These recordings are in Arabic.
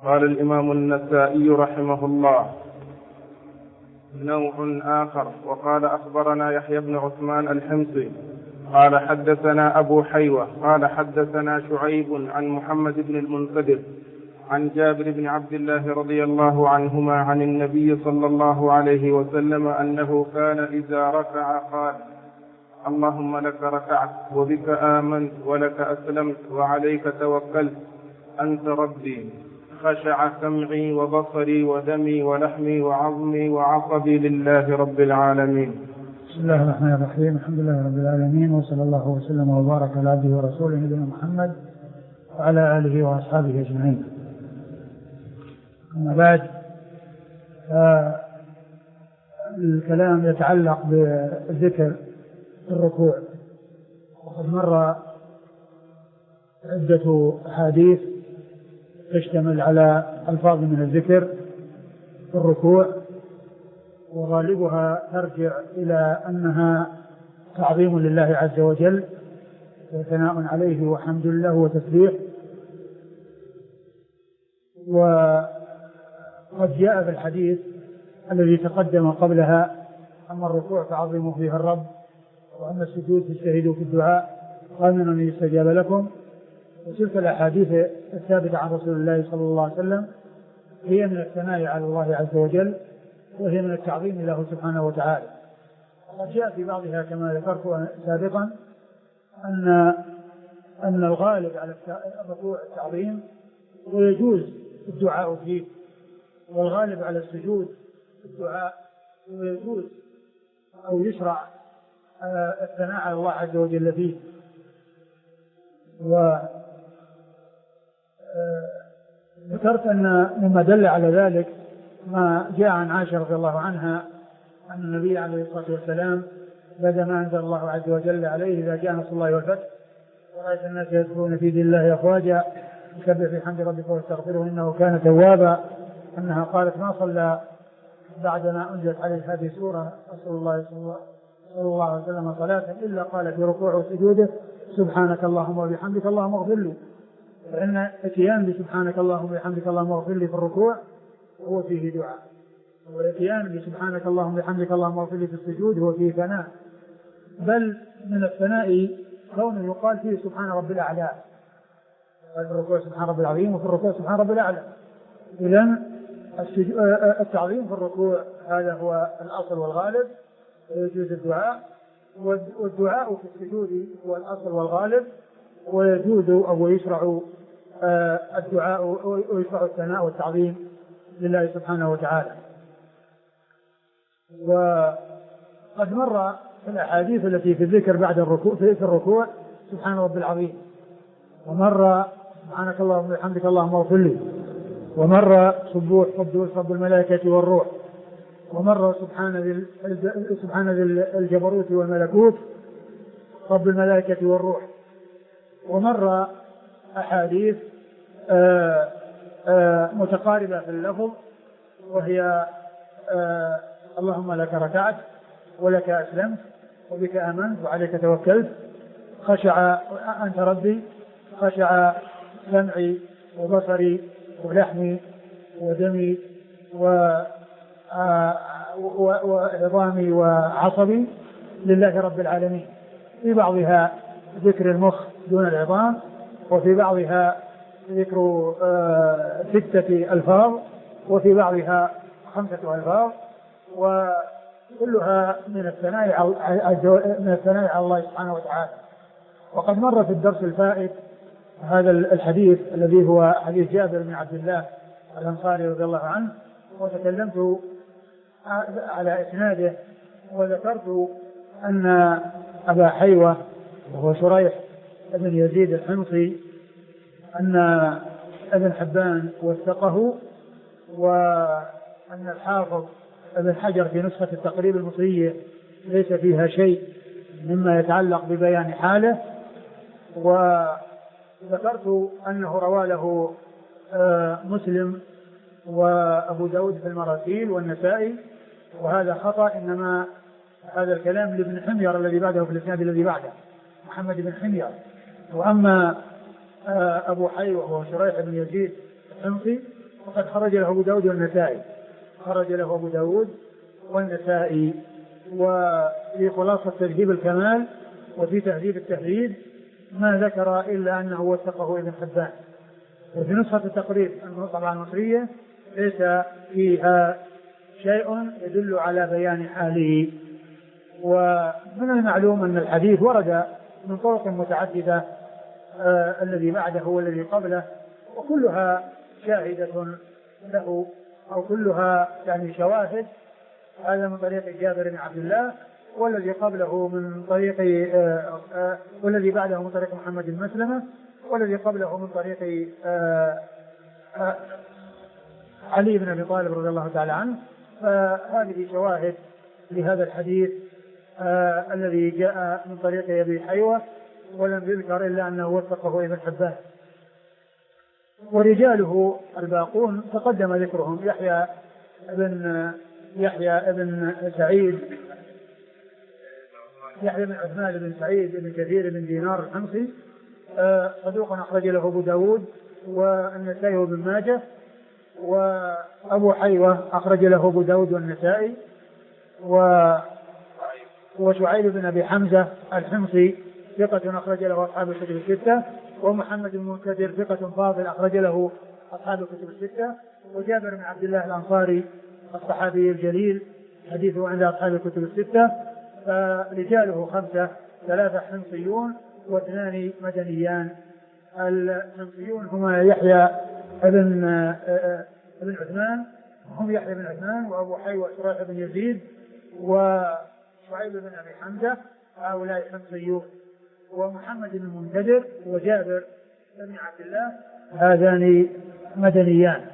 قال الإمام النسائي رحمه الله: نوع آخر. وقال: أخبرنا يحيى بن عثمان الحمصي قال حدثنا أبو حيوة قال حدثنا شعيب عن محمد بن المنكدر عن جابر بن عبد الله رضي الله عنهما عن النبي صلى الله عليه وسلم أنه كان إذا ركع قال: اللهم لك ركعت وبك آمنت ولك أسلمت وعليك توكلت أنت ربي، خشع سمعي وبصري ودمي ولحمي وعظمي وعصبي لله رب العالمين. بسم الله الرحمن الرحيم. الحمد لله رب العالمين، وصلى الله وسلم وبارك على عبده ورسوله نبينا محمد وعلى آله وأصحابه أجمعين. أما بعد، الكلام يتعلق بالذكر في الركوع، وقد مر عدة أحاديث تشتمل على ألفاظ من الذكر في الركوع، وغالبها ترجع إلى أنها تعظيم لله عز وجل وثناء عليه وحمد له وتسبيح. وقد جاء في الحديث الذي تقدم قبلها: أما الركوع فعظموا فيه الرب، وأما السجود فاجتهدوا في الدعاء وآمنوا أن يستجاب لكم. وتلك الأحاديث الثابتة عن رسول الله صلى الله عليه وسلم هي من الثناء على الله عز وجل، وهي من التعظيم له سبحانه وتعالى. وقد جاء في بعضها كما ذكرت سابقا أن الغالب على الركوع التعظيم، ويجوز الدعاء فيه، والغالب على السجود الدعاء، ويجوز أو يشرع الثناء على الله عز وجل فيه. وذكرت أن مما دل على ذلك ما جاء عن عائشة رضي الله عنها أن النبي عليه الصلاة والسلام بدأ ما أنزل الله عز وجل عليه: إذا جاء نصر الله والفتح ورأيت الناس يدخلون في دين الله أفواجا يسبح بحمد ربك واستغفره إنه كان توابا، أنها قالت: ما صلى بعدما أنزلت عليه هذه السورة رسول الله صلى الله عليه وسلم صلاة إلا قال في ركوعه وسجوده: سبحانك اللهم وبحمدك اللهم اغفر لي. فإن اتيان بسبحانك اللهم وبحمدك اللهم اغفر لي في الركوع هو فيه دعاء، والاتيان بسبحانك اللهم وبحمدك اللهم اغفر لي في السجود هو فيه ثناء، بل من الثناء كونه يقال فيه سبحان رب الأعلى، في الركوع سبحان رب العظيم وفي الركوع سبحان رب الأعلى. إذن التعظيم في الركوع هذا هو الأصل والغالب، ويجوز الدعاء، والدعاء في السجود هو الأصل والغالب، ويجوز أو يشرع الدعاء ويشرع الثناء والتعظيم لله سبحانه وتعالى. وقد مر في الأحاديث التي في الذكر بعد الركوع في الركوع سبحان رب العظيم، ومر سبحانك اللهم وبحمدك اللهم اغفر لي، ومر سبوح قدوس رب الملائكة والروح، ومر سبحان ذي الجبروت والملكوت رب الملائكة والروح، ومر أحاديث متقاربة في اللفظ، وهي اللهم لك ركعت ولك أسلمت وبك آمنت وعليك توكلت، خشع أنت ربي، خشع سمعي وبصري ولحمي ودمي وعظامي وعصبي لله رب العالمين. في بعضها ذكر المخ دون العظام، وفي بعضها ذكر 6 ألفاظ، وفي بعضها 5 ألفاظ، وكلها من الثناء على الله سبحانه وتعالى. وقد مر في الدرس الفائت هذا الحديث الذي هو حديث جابر بن عبد الله الأنصاري رضي الله عنه، وتكلمت على إسناده، وذكرت أن أبا حيوة وهو شريح بن يزيد الحمصي أن ابن حبان وثقه، وأن الحافظ ابن حجر في نسخة التقريب المصرية ليس فيها شيء مما يتعلق ببيان حاله. وذكرت أنه روى له مسلم وأبو داود في المراسيل والنسائي، وهذا خطأ، إنما هذا الكلام لابن حمير الذي بعده في الإسناد الذي بعده، محمد بن حمير. وأما أبو حيوة وهو شريح بن يزيد الحمصي وقد خرج له أبو داود والنسائي، خرج له أبو داود والنسائي. وفي خلاصة تهذيب الكمال وفي تهذيب التهذيب ما ذكر إلا أنه وثقه ابن حبان. وفي نسخة التقريب طبعا المصرية ليس فيها شيء يدل على بيان حاله. ومن المعلوم أن الحديث ورد من طرق متعددة، الذي بعده والذي قبله، وكلها شاهدة له أو كلها يعني شواهد. هذا من طريق جابر بن عبد الله، والذي قبله من طريق والذي بعده من طريق محمد بن مسلمة، والذي قبله من طريق علي بن أبي طالب رضي الله تعالى عنه. فهذه شواهد لهذا الحديث الذي جاء من طريق أبي حيوة، ولم يذكر إلا أنه وثقه ابن حبان. ورجاله الباقون تقدم ذكرهم: يحيى بن سعيد، يحيى بن عثمان بن سعيد بن كثير بن دينار الحمصي، صدوق أخرج له أبو داود والنسائي وابن ماجه. وأبو حيوة أخرج له أبو داود والنسائي. وشعيب بن أبي حمزة الحمصي ثقة أخرج له أصحاب الكتب الستة. ومحمد بن المنكدر ثقة فاضل أخرج له أصحاب الكتب الستة. وجابر بن عبد الله الأنصاري الصحابي الجليل حديثه عند أصحاب الكتب الستة. فرجاله 5: 3 حمصيون و2 مدنيان. الحمصيون هما يحيى بن عثمان، يحيى بن عثمان وأبو حيوة شريح بن يزيد وشعيب بن أبي حمزة، هؤلاء حمصيون. ومحمد بن المنكدر وجابر بن عبد الله هذان مدنيان.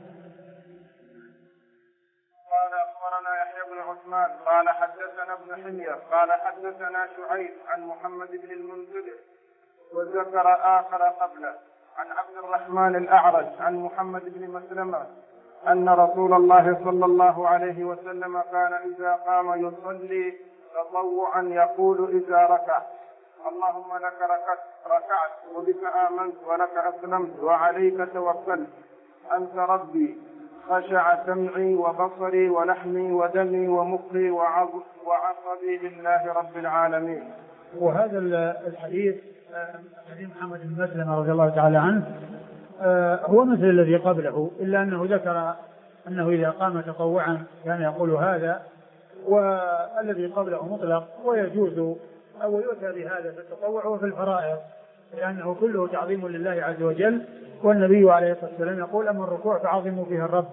قال أخبرنا يحيى بن عثمان قال حدثنا ابن حمير قال حدثنا شعيب عن محمد بن المنكدر وذكر آخر قبله عن عبد الرحمن الأعرج عن محمد بن مسلمة أن رسول الله صلى الله عليه وسلم كان إذا قام يصلي تطوعا يقول إذا ركع: اللهم لك ركعت وبك آمنت ولك أسلمت وعليك توكلت أنت ربي، خشع سمعي وبصري ولحمي ودمي ومخي وعصبي لله رب العالمين. وهذا الحديث حديث محمد بن مسلمة رضي الله تعالى عنه هو مثل الذي قبله، إلا أنه ذكر أنه إذا قام تطوعا كان يقول هذا، والذي قبله مطلق ويجوز أو يؤتى بهذا في التطوع وفي الفرائض، لأنه كله تعظيم لله عز وجل. والنبي عليه الصلاة والسلام يقول: أما الركوع فعظموا فيه الرب.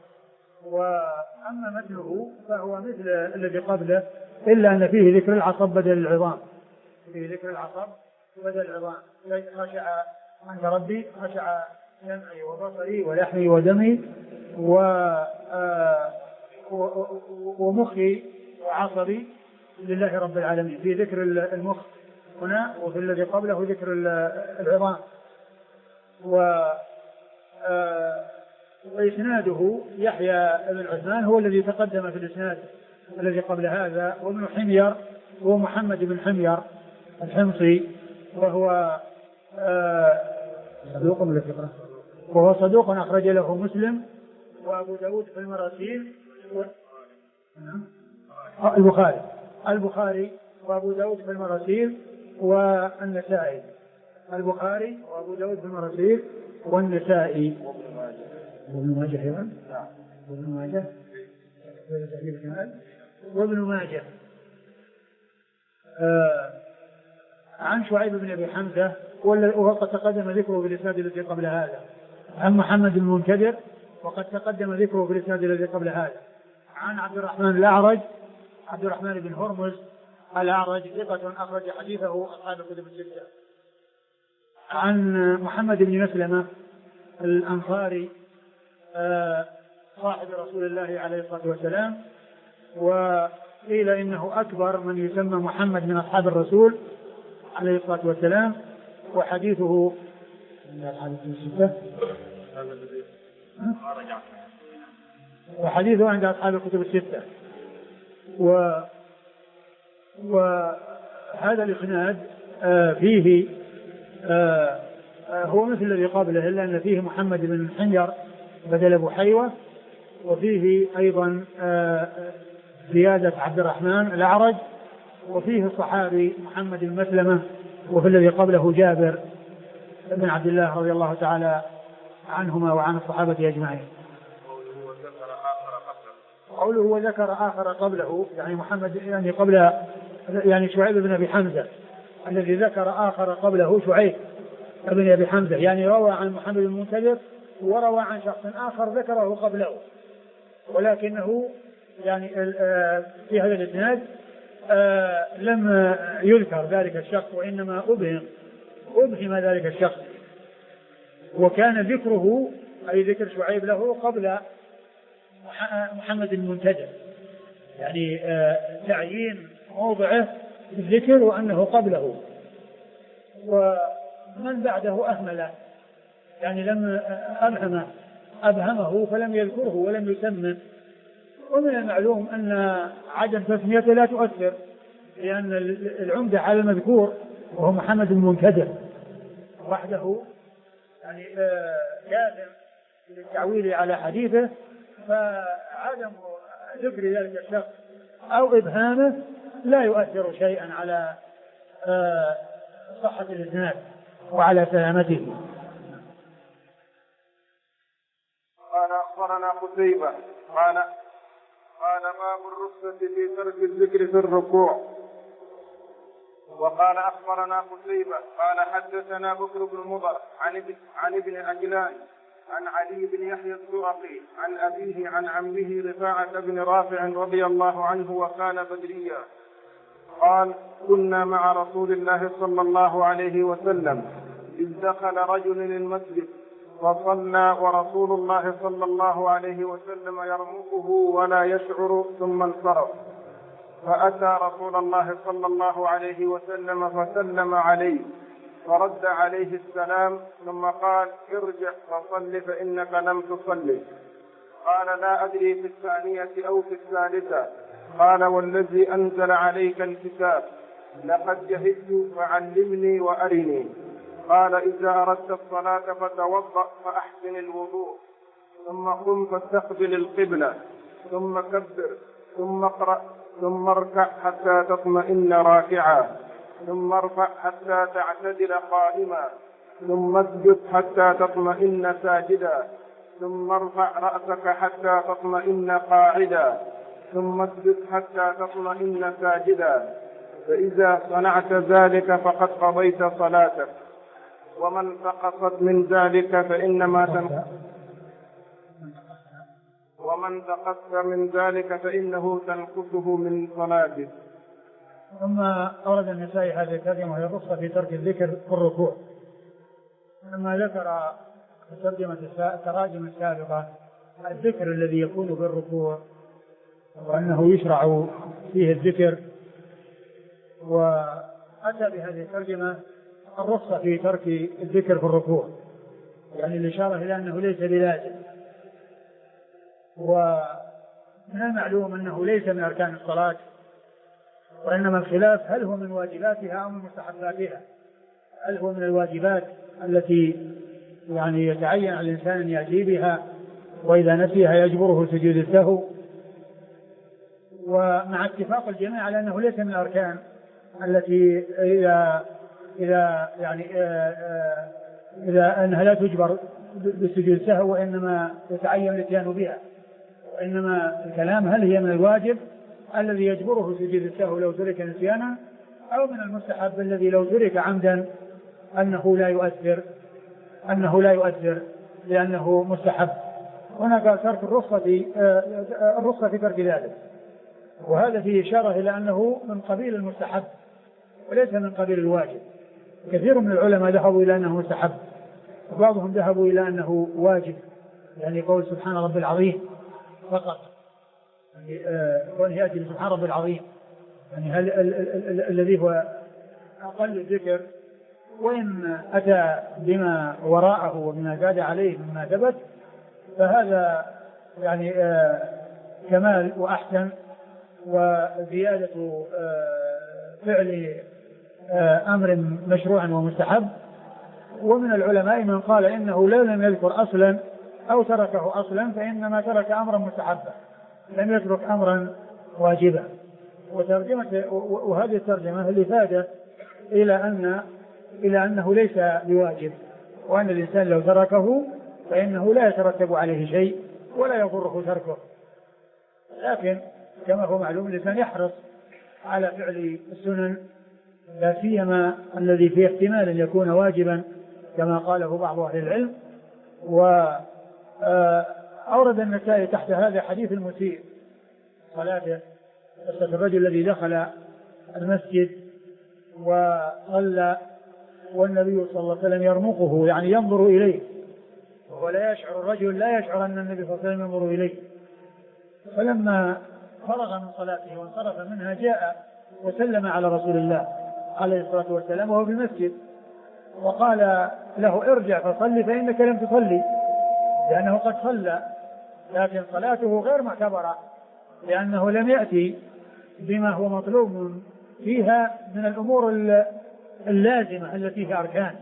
وأما متنه فهو مثل الذي قبله، إلا أن فيه ذكر العصب بدل العظام، فيه ذكر العصب بدل العظام: خشع أنت ربي، خشع سمعي وبصري ولحمي ودمي ومخي وعصبي لله رب العالمين. في ذكر المخ هنا، وفي الذي قبله ذكر العظام. وإسناده يحيى بن عثمان هو الذي تقدم في الإسناد الذي قبل هذا. وابن حمير هو محمد بن حمير الحمصي، وهو صدوق أخرج له مسلم وأبو داود في المراسيل البخاري وأبو داود في المراسيل والنسائي. البخاري وأبو داود في المراسيل والنسائي وابن ماجه. عن شعيب بن أبي حمزة وقد تقدم ذكره في الإسناد الذي قبل هذا. عن محمد بن المنكدر وقد تقدم ذكره في الإسناد الذي قبل هذا. عن عبد الرحمن الأعرج، عبد الرحمن بن هرمز الأعرج ثقة أخرج حديثه أصحاب الكتب الستة. عن محمد بن مسلمة الأنصاري صاحب رسول الله عليه الصلاة والسلام، وقيل إنه أكبر من يسمى محمد من أصحاب الرسول عليه الصلاة والسلام. وحديثه عند أصحاب الكتب الستة. وهذا الإسناد فيه هو مثل الذي قبله، إلا أن فيه محمد بن حمير بدل أبو حيوة. وفيه أيضا زيادة عبد الرحمن الأعرج، وفيه الصحابي محمد المسلمة، وفي الذي قبله جابر بن عبد الله رضي الله تعالى عنهما وعن الصحابة أجمعين. قوله وذكر آخر قبله يعني محمد يعني قبل يعني شعيب بن أبي حمزة، الذي ذكر آخر قبله شعيب بن أبي حمزة، يعني روى عن محمد المنكدر وروى عن شخص آخر ذكره قبله، ولكنه يعني في هذا الإسناد لم يذكر ذلك الشخص، وإنما أبهم ذلك الشخص، وكان ذكره أي ذكر شعيب له قبل محمد المنكدر، يعني تعيين موضعه في الذكر وأنه قبله، ومن بعده أهمل يعني لم أبهمه فلم يذكره ولم يسمه. ومن المعلوم أن عدم تسميته لا تؤثر، لأن العمدة على المذكور وهو محمد المنكدر وحده يعني لازم للتعويل على حديثه، فعدم ذكر ذلك الشخص أو إبهامه لا يؤثر شيئا على صحة الإسناد وعلى سلامته. قال أخبرنا قتيبة قال باب الرخصة في ترك الذكر في الركوع. وقال أخبرنا قتيبة قال حدثنا بكر بن مضر عن ابن عجلان عن علي بن يحيى الزرقي عن أبيه عن عمه رفاعة بن رافع رضي الله عنه وكان بدريا قال كنا مع رسول الله صلى الله عليه وسلم إذ دخل رجل المسجد فصلى ورسول الله صلى الله عليه وسلم يرمقه ولا يشعر ثم انصرف، فأتى رسول الله صلى الله عليه وسلم فسلم عليه فرد عليه السلام ثم قال ارجع فصل فإنك لم تصلي. قال لا أدري في الثانية أو في الثالثة. قال والذي أنزل عليك الكتاب لقد جهدت فعلمني وأرني. قال إذا أردت الصلاة فتوضأ فأحسن الوضوء ثم قم فاستقبل القبلة ثم كبر ثم اقرأ ثم اركع حتى تطمئن راكعا ثم ارفع حتى تعتدل قائما ثم اسجد حتى تطمئن ساجدا ثم ارفع رأسك حتى تطمئن قاعدا ثم اسجد حتى تطمئن ساجدا، فإذا صنعت ذلك فقد قضيت صلاتك، ومن تقصت من ذلك فإنه تنقصه من صلاته. ثم أورد النسائي هذه الترجمة وهي الرخصة في ترك الذكر في الركوع. لما ذكر التراجم السابقة الذكر الذي يكون في الركوع وأنه يشرع فيه الذكر، وأتى بهذه الترجمة الرخصة في ترك الذكر في الركوع، يعني الإشارة إلى أنه ليس بلازم. ومن المعلوم أنه ليس من أركان الصلاة، وإنما الخلاف هل هو من واجباتها أو من مستحباتها. هل هو من الواجبات التي يعني يتعين على الإنسان أن يأتي بها وإذا نسيها يجبره سجود السهو، ومع اتفاق الجميع على أنه ليس من الأركان التي إذا أنها لا تجبر بسجود السهو وإنما يتعين الاتيان بها، وإنما الكلام هل هي من الواجب الذي يجبره سجود السهو لو ترك نسيانا، أو من المستحب الذي لو ترك عمدا أنه لا يؤثر لأنه مستحب. هنا ترك الرخصة في ترك ذلك، وهذا فيه إشارة إلى أنه من قبيل المستحب وليس من قبيل الواجب. كثير من العلماء ذهبوا إلى أنه مستحب، وبعضهم ذهبوا إلى أنه واجب، يعني قول سبحان رب العظيم فقط، يعني كونه يأتي سبحان رب العظيم، يعني هل الذي هو أقل الذكر، وإن أتى بما وراءه وبما زاد عليه مما ثبت فهذا يعني كمال وأحسن وزيادة فعل أمر مشروع ومستحب. ومن العلماء من قال إنه لو لم يذكر أصلا أو تركه أصلا فإنما ترك أمرا مستحبا لم يترك أمرا واجبا. وهذه الترجمة الإفادة إلى أنه ليس بواجب، وأن الإنسان لو تركه فإنه لا يترتب عليه شيء ولا يضره تركه، لكن كما هو معلوم الإنسان يحرص على فعل السنن، لا سيما الذي فيه احتمال أن يكون واجبا كما قاله بعض أهل العلم. وأورد النسائي تحت هذا حديث المسيء صلاته، قصة الرجل الذي دخل المسجد وصلى والنبي صلى الله عليه وسلم يرمقه، يعني ينظر إليه، وهو لا يشعر، الرجل لا يشعر أن النبي صلى الله عليه وسلم ينظر إليه. فلما فرغ من صلاته وانصرف منها جاء وسلم على رسول الله عليه الصلاة والسلام وهو في المسجد، وقال له ارجع فصلي فإنك لم تصلي، لأنه قد صلى لكن صلاته غير معتبرة، لأنه لم يأتي بما هو مطلوب فيها من الأمور اللازمة التي في أركان.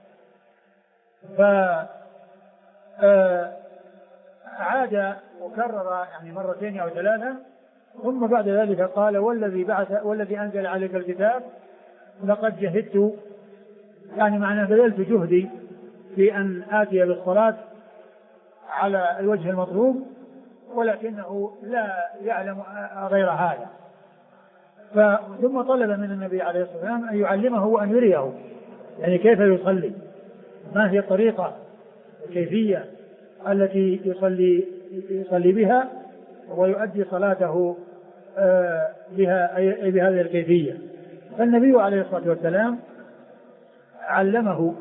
فعاد وكرر يعني مرتين أو ثلاثة، ثم بعد ذلك قال والذي أنزل عليك الكتاب لقد جهدت، يعني معنى بذلت جهدي في أن آتي بالصلاة على الوجه المطلوب، ولكنه لا يعلم غير هذا. ثم طلب من النبي عليه الصلاة والسلام أن يعلمه وأن يريه، يعني كيف يصلي، ما هي الطريقة الكيفية التي يصلي بها ويؤدي صلاته بها، أي بهذه الكيفية. فالنبي عليه الصلاة والسلام علمه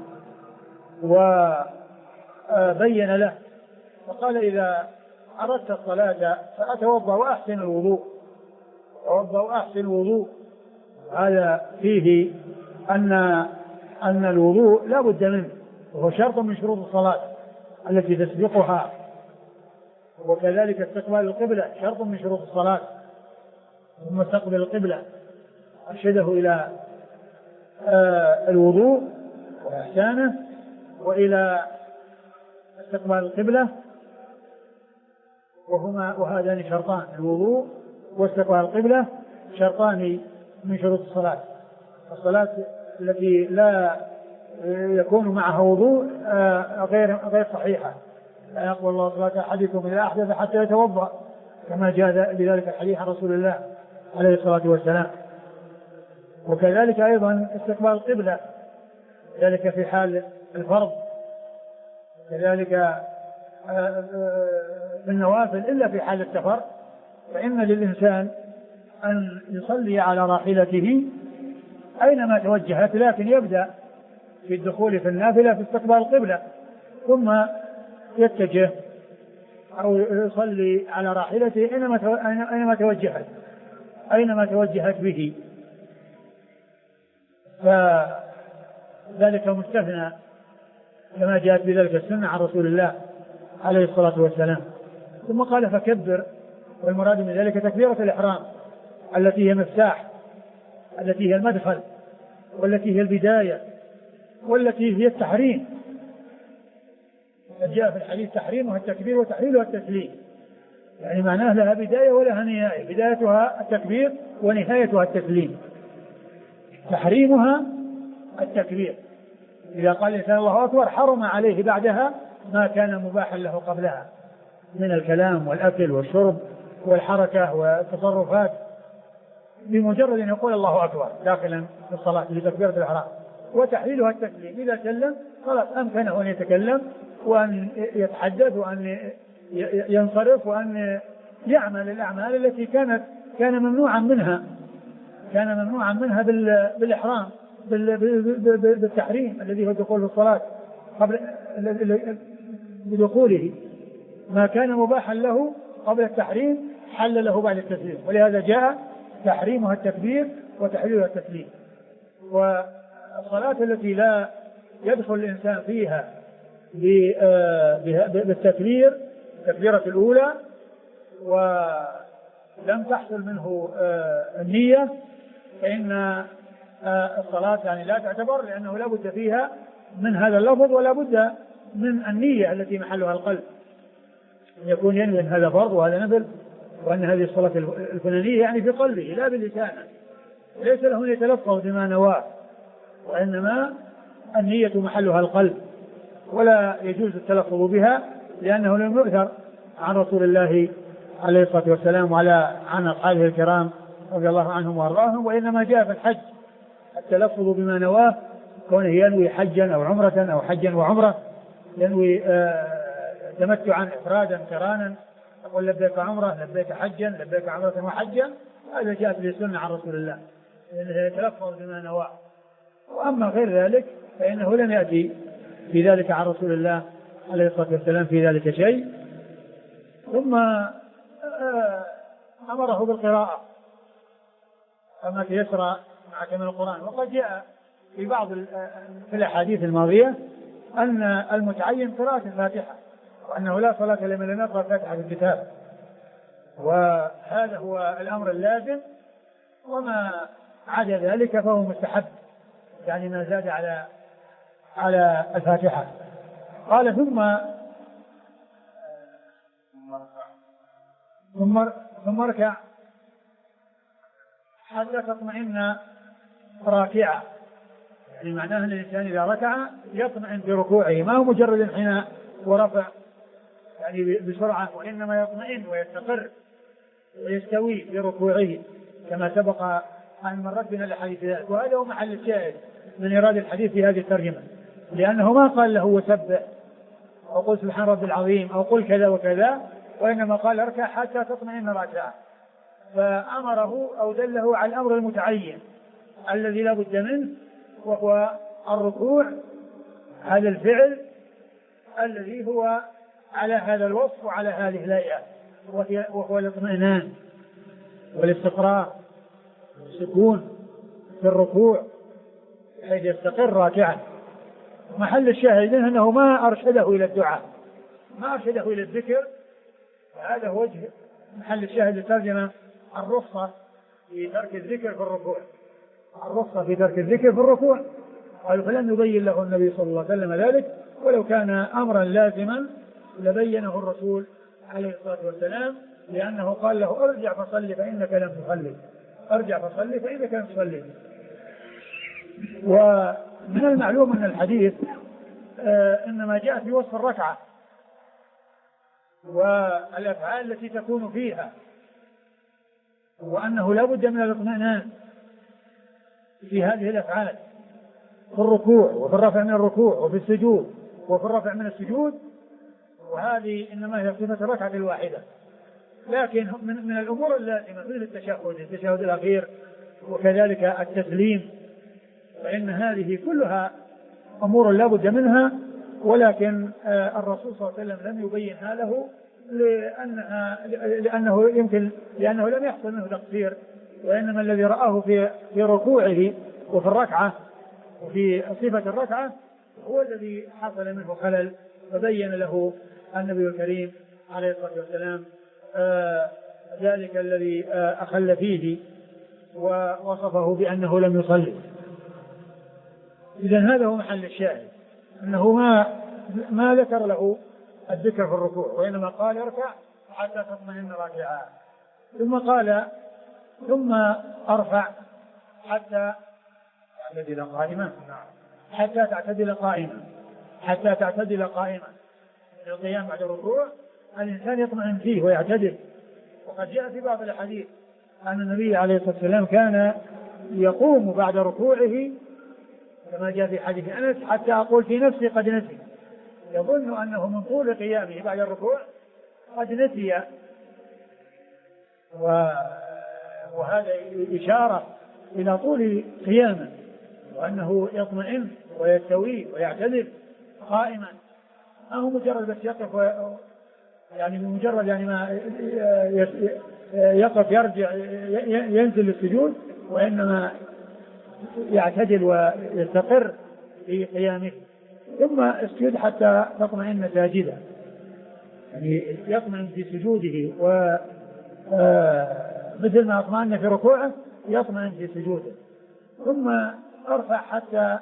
وبين له، فقال إذا أردت الصلاة فأتوضأ وأحسن الوضوء، هذا فيه أن الوضوء لا بد منه، وهو شرط من شروط الصلاة التي تسبقها، وكذلك استقبال القبلة شرط من شروط الصلاة، ثم استقبل القبلة أرشده إلى الوضوء وإحسانه وإلى استقبال القبلة، وهذان شرطان، الوضوء واستقبال القبلة شرطان من شروط الصلاة. الصلاة التي لا يكون معها وضوء غير صحيحة، لا يقبل الله صلاة أحدكم إذا أحدث حتى يتوضأ، كما جاء بذلك الحديث عن رسول الله عليه الصلاة والسلام. وكذلك أيضا استقبال القبلة، ذلك في حال الفرض، كذلك في النوافل إلا في حال السفر، فإن للإنسان أن يصلي على راحلته أينما توجهت، لكن يبدأ في الدخول في النافلة في استقبال القبلة، ثم يتجه أو يصلي على راحلته أينما توجهت به، فذلك مستثنى كما جاءت بذلك السنة عن رسول الله عليه الصلاة والسلام. ثم قال فكبر، والمراد من ذلك تكبيرة الإحرام التي هي مفتاح، التي هي المدخل، والتي هي البداية، والتي هي التحريم. جاء في الحديث تحريمها التكبير وتحليلها التسليم، يعني معناه لها بداية ولها نهاية، بدايتها التكبير ونهايتها التسليم. تحريمها التكبير، إذا قال الإنسان الله أكبر حرم عليه بعدها ما كان مباحا له قبلها من الكلام والأكل والشرب والحركة والتصرفات، بمجرد أن يقول الله أكبر داخلا في الصلاة لتكبيرة الإحرام. وتحليلها التسليم، إذا سلم خلاص أمكنه أن يتكلم وأن يتحدث وأن ينصرف وأن يعمل الأعمال التي كان ممنوعا منها بالإحرام، بالتحريم الذي هو الدخول في الصلاة قبل بدخوله. ما كان مباحا له قبل التحريم حل له بعد التسليم، ولهذا جاء تحريمها التكبير وتحليلها التسليم. والصلاة التي لا يدخل الإنسان فيها بالتكبير التكبيرة الأولى ولم تحصل منه النية، فإن الصلاة يعني لا تعتبر، لأنه لا بد فيها من هذا اللفظ ولا بد من النية التي محلها القلب. أن يكون ينوي أن هذا فرض وهذا نفل، وأن هذه الصلاة الفلانية يعني في قلبه لا بلسانه، ليس له أن يتلفظ بما نواه، وإنما النية محلها القلب، ولا يجوز التلفظ بها لأنه لم يؤثر عن رسول الله عليه الصلاة والسلام وعلى عن أصحابه الكرام رضي الله عنهم وأرضاهم، وإنما جاء في الحج التلفظ بما نواه، كونه ينوي حجا أو عمرة أو حجا وعمرة، ينوي تمتعا إفرادا قرانا، يقول لبيك عمرة لبيك حجا لبيك عمرة وحجا، هذا جاء في السنة عن رسول الله لأنه يتلفظ بما نواه. وأما غير ذلك فإنه لم يأتي في ذلك عن رسول الله عليه الصلاة والسلام في ذلك شيء. ثم أمره بالقراءة كما تيسر معك من القرآن. وقد جاء في بعض في الأحاديث الماضية أن المتعين قراءة الفاتحة، وأنه لا صلاة لمن لم يقرأ فاتحة الكتاب، وهذا هو الأمر اللازم، وما عدا ذلك فهو مستحب، يعني ما زاد على الفاتحة. قال ثم اركع حتى تطمئن راكعا، يعني معناه أن الإنسان إذا ركع يطمئن بركوعه، ما هو مجرد انحناء ورفع يعني بسرعة، وإنما يطمئن ويستقر ويستوي بركوعه كما سبق أن مرت بنا الحديث ذلك. وهذا هو محل الشاهد من إرادة الحديث في هذه الترجمة، لأنه ما قال له وسبح أو قل سبحان ربي العظيم أو قل كذا وكذا، وإنما قال اركع حتى تطمئن راكعا، فأمره أو دله على الأمر المتعين الذي لا بد منه، وهو الركوع، هذا الفعل الذي هو على هذا الوصف وعلى هذه الهيئة، وهو الاطمئنان والاستقرار والسكون في الركوع حيث يستقر راكعا. محل الشاهد أنه ما أرشده إلى الدعاء، ما أرشده إلى الذكر، هذا هو وجه محل الشاهد للترجمة، الرخصة في ترك الذكر في الركوع، الرخصة في ترك الذكر في الركوع. قالوا فلم يبين له النبي صلى الله عليه وسلم ذلك، ولو كان أمرا لازما لبينه الرسول عليه الصلاة والسلام، لأنه قال له ارجع فصلي فإنك لم تصلي، ارجع فصلي فإنك لم تصلي. ومن المعلوم أن الحديث إنما جاء في وصف الركعة والأفعال التي تكون فيها، وأنه لا بد من الاطمئنان في هذه الأفعال، في الركوع وفي الرفع من الركوع وفي السجود وفي الرفع من السجود، وهذه إنما هي صفة الركعة الواحدة. لكن من الأمور اللازمة مثل التشهد الأخير وكذلك التسليم، فإن هذه كلها أمور لا بد منها، ولكن الرسول صلى الله عليه وسلم لم يبينها له لأنه لم يحصل منه تقصير، وإنما الذي رآه في ركوعه وفي الركعة وفي صفة الركعة هو الذي حصل منه خلل، فبين له النبي الكريم عليه الصلاة والسلام ذلك الذي أخل فيه ووصفه بأنه لم يصلي. إذن هذا هو محل الشاهد، أنه ما ذكر له الذكر في الركوع، وإنما قال اركع حتى تطمئن راكعا، ثم قال ثم ارفع حتى تعتدل قائما، حتى تعتدل قائما. القيام بعد الركوع الإنسان يطمئن فيه ويعتدل. وقد جاء في بعض الحديث أن النبي عليه الصلاة والسلام كان يقوم بعد ركوعه كما جاء في حديث أنس حتى أقول في نفسي قد نسي، يظن أنه من طول قيامه بعد الركوع قد نسي، وهذا إشارة إلى طول قيامه، وأنه يطمئن ويستوي ويعتدل قائما، ما هو مجرد بس يقف، يعني مجرد يعني ما يقف يرجع ينزل السجود، وإنما يعتدل ويستقر في قيامه. ثم اسجد حتى تطمئن ساجدا، يعني يطمئن في سجوده، ومثل ما اطمئن في ركوعه يطمئن في سجوده. ثم ارفع حتى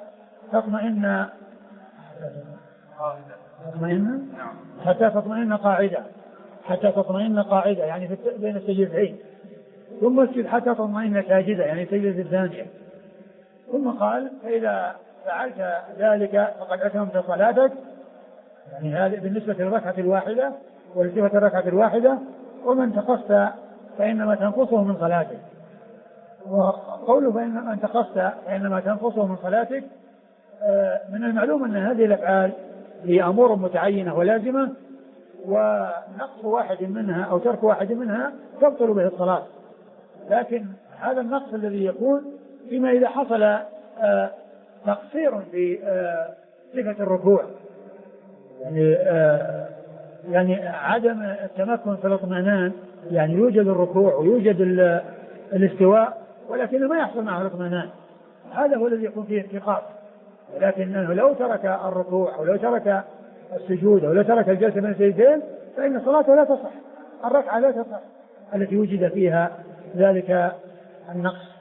تطمئن قاعدة، حتى تطمئن قاعدة يعني بين السجدتين، ثم اسجد حتى تطمئن ساجدة يعني السجدة الثانية. ثم قال فإذا فعلت ذلك فقد أتممت صلاتك، يعني هذا بالنسبة للركعة الواحدة والالتفات الركعة الواحدة، ومن تقصت فإنما تنقصه من صلاتك. وقوله فإنما تقصت فإنما تنقصه من صلاتك، من المعلوم أن هذه الأفعال هي أمور متعينة ولازمة، ونقص واحد منها أو ترك واحد منها تبطل به الصلاة. لكن هذا النقص الذي يكون فيما إذا حصل تقصير في صفة الركوع، يعني عدم التمكن في الاطمئنان، يعني يوجد الركوع ويوجد الاستواء ولكنه ما يحصل معه الاطمئنان، هذا هو الذي يكون فيه انتقاص. لكنه لو ترك الركوع أو لو ترك السجود أو لو ترك الجلسة بين السجدين فإن صلاته لا تصح، الركعة لا تصح التي وجد فيها ذلك النقص.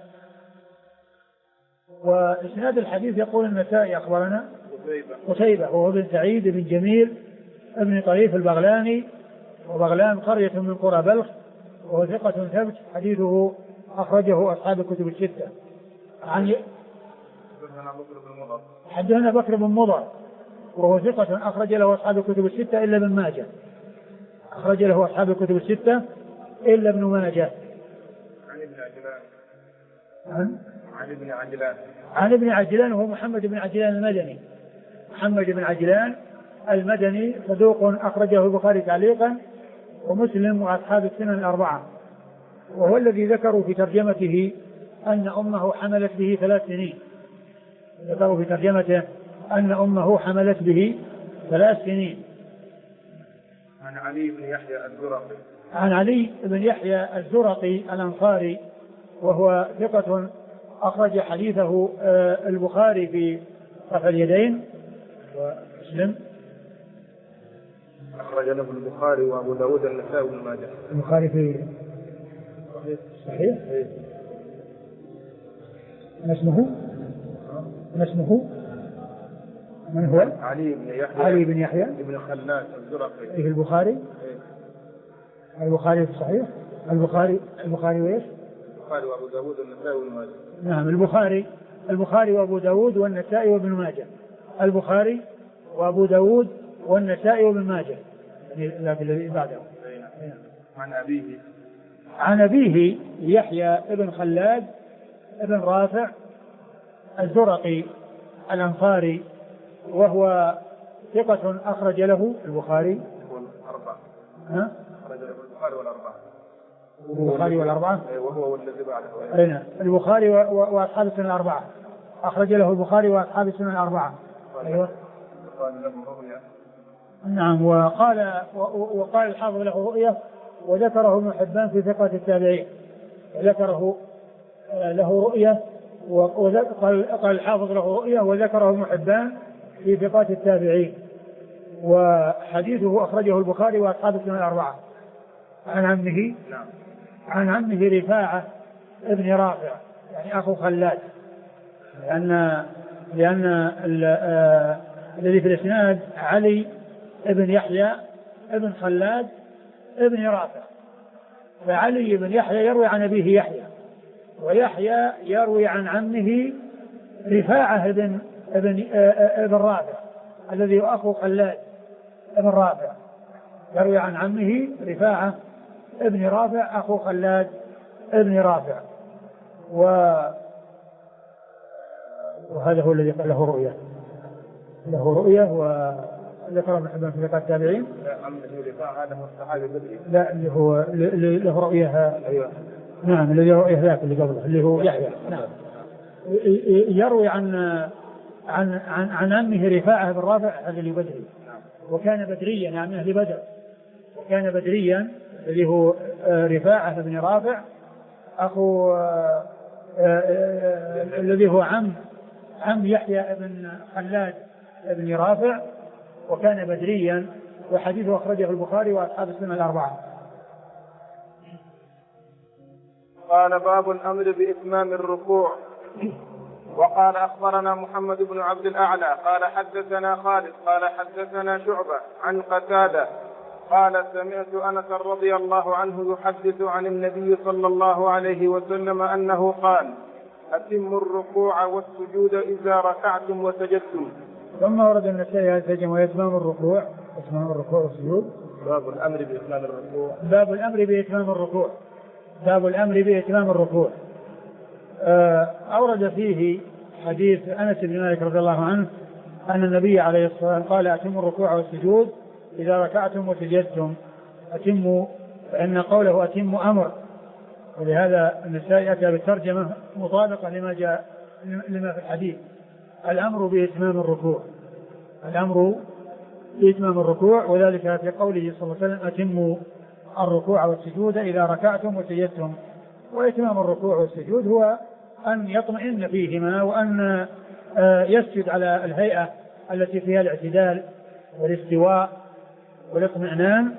وإسناد الحديث يقول النسائي أخبرنا قتيبة وهو بن سعيد بن جميل ابن طريف البغلاني، وبغلان قرية من قرى بلخ، وهو ثقة ثبت، حديثه أخرجه أصحاب الكتب الستة. حدثنا بكر بن مضر وهو ثقة أخرج له أصحاب الكتب الستة إلا ابن ماجه، أخرج له أصحاب الكتب الستة إلا ابن ماجه. عن ابن عجلان وهو محمد بن عجلان المدني، محمد بن عجلان المدني صدوق أخرجه البخاري تعليقا ومسلم وأصحاب السنن الأربعة، وهو الذي ذكروا في ترجمته أن أمه حملت به 3 سنين، ذكروا في ترجمته أن أمه حملت به 3 سنين. عن علي بن يحيى الزرقي، عن علي بن يحيى الزرقي الأنصاري وهو ثقة أخرج حديثه البخاري في رفع اليدين ومسلم، أخرج له البخاري وأبو داود والنسائي وابن ماجه. البخاري في صحيح. ما اسمه من هو؟ علي بن يحيى ابن خلاد الزرقي في البخاري. البخاري في صحيح. البخاري وإيش؟ البخاري وأبو داود والنسائي وابن ماجه. نعم، البخاري وأبو داود والنسائي وابن ماجه. البخاري وأبو داود والنسائي وابن ماجه، لكن الذي بعده. عن أبيه يحيى ابن خلاد ابن رافع الزرقي الأنصاري، وهو ثقة أخرج له البخاري والأربعة. أخرج له البخاري والأربعة. وهو والذي بعده. البخاري وأصحاب السنن الأربعة، أخرج له البخاري وأصحاب السنن الأربعة. أيوة. نعم. وقال الحافظ له رؤية، وذكره ابن حبان في ثقة التابعين، ذكره له رؤية، وقال الحافظ له رؤية وذكره ابن حبان في ثقات التابعين، وحديثه أخرجه البخاري وأصحاب السنن الأربعة. عن عمه رفاعة ابن رافع يعني أخو خلاد، لأن الذي في الإسناد علي ابن يحيى ابن خلاد ابن رافع، فعلي بن يحيى يروي عن أبيه يحيى، ويحيى يروي عن عمه رفاعة ابن رافع الذي هو أخو خلاد ابن رافع، يروي عن عمه رفاعة ابن رافع أخو خلاد ابن رافع، وهذا هو الذي قال له رؤية وذكر ابن حبان في ثقات التابعين. هذا هو الصحابي بدري. لا، اللي هو له رؤية. أيوة. نعم، الذي رؤية ذاك اللي قبله اللي هو يحيى. نعم. يروي عن عمه رفاعة بن رافع هذا اللي بدري، وكان بدريا يعني أهل بدر، وكان بدريا الذي هو رفاعة بن رافع أخو الذي هو عم يحيى بن خلاد بن رافع، وكان بدريا، وحديثه أخرجه البخاري وأصحاب السنن الأربعة. قال باب الأمر بإتمام الركوع. وقال أخبرنا محمد بن عبد الأعلى قال حدثنا خالد قال حدثنا شعبة عن قتادة قال سمعت أنس رضي الله عنه يحدث عن النبي صلى الله عليه وسلم أنه قال أتموا الركوع والسجود إذا ركعتم وسجدتم. ثم ورد النسائي هذا الترجمة وإتمام الركوع والسجود. باب الأمر بإتمام الركوع. باب الأمر بإتمام الركوع. باب الأمر بإتمام الركوع. أورد فيه حديث أنس بن مالك رضي الله عنه أن النبي عليه الصلاة والسلام قال أتموا الركوع والسجود إذا ركعتم وسجدتم. أتموا، فإن قوله أتموا أمر، ولهذا النسائي أتى بالترجمة مطابقة لما في الحديث. الأمر بإتمام الركوع، الأمر بإتمام الركوع، وذلك في قوله صلى الله عليه وسلم أتموا الركوع والسجود إذا ركعتم وسجدتم. وإتمام الركوع والسجود هو أن يطمئن فيهما وأن يسجد على الهيئة التي فيها الاعتدال والاستواء والاطمئنان،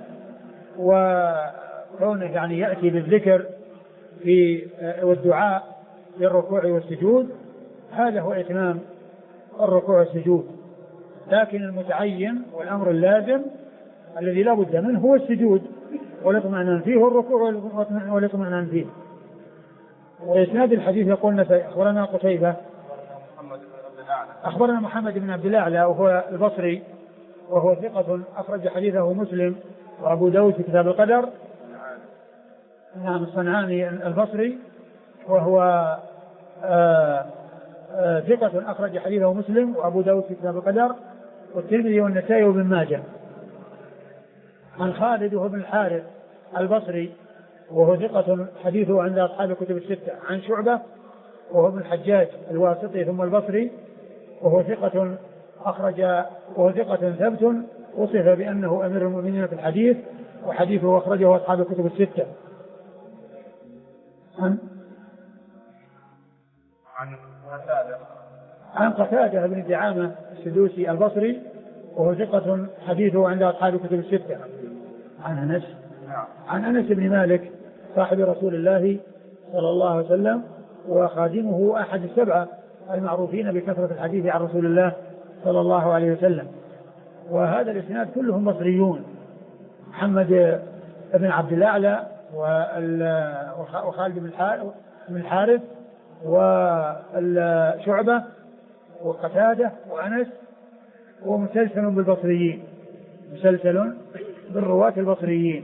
وكونه يعني يأتي بالذكر والدعاء للركوع والسجود. هذا هو إتمام الركوع والسجود. لكن المتعين والأمر اللازم الذي لا بد منه هو السجود والاطمئنان فيه والركوع والاطمئنان فيه. وإسناد الحديث يقول أخبرنا قتيبة أخبرنا محمد بن عبد الأعلى وهو البصري وهو ثقة أخرج حديثه مسلم وأبو داود في كتاب القدر. نعم، الصنعاني البصري وهو ثقة أخرج حديثه مسلم وأبو داود في كتاب القدر والترمذي والنسائي وابن ماجه. عن خالد وهو بن الحارث البصري وهو ثقة حديثه عند أصحاب الكتب الستة. عن شعبة وهو ابن الحجاج الواسطي ثم البصري وهو ثقة ثبت وصف بأنه أمير المؤمنين في الحديث، وحديثه أخرجه أصحاب الكتب الستة. عن قتادة بن دعامة السدوسي البصري وهو ثقة حديثه عند أصحاب الكتب الستة. عن أنس بن مالك صاحب رسول الله صلى الله عليه وسلم وخادمه أحد السبعة المعروفين بكثرة الحديث عن رسول الله صلى الله عليه وسلم. وهذا الإسناد كلهم بصريون، محمد بن عبد الأعلى وخالد بن الحارث وشعبة وقتادة وأنس، ومسلسل بالبصريين، مسلسل بالرواة البصريين.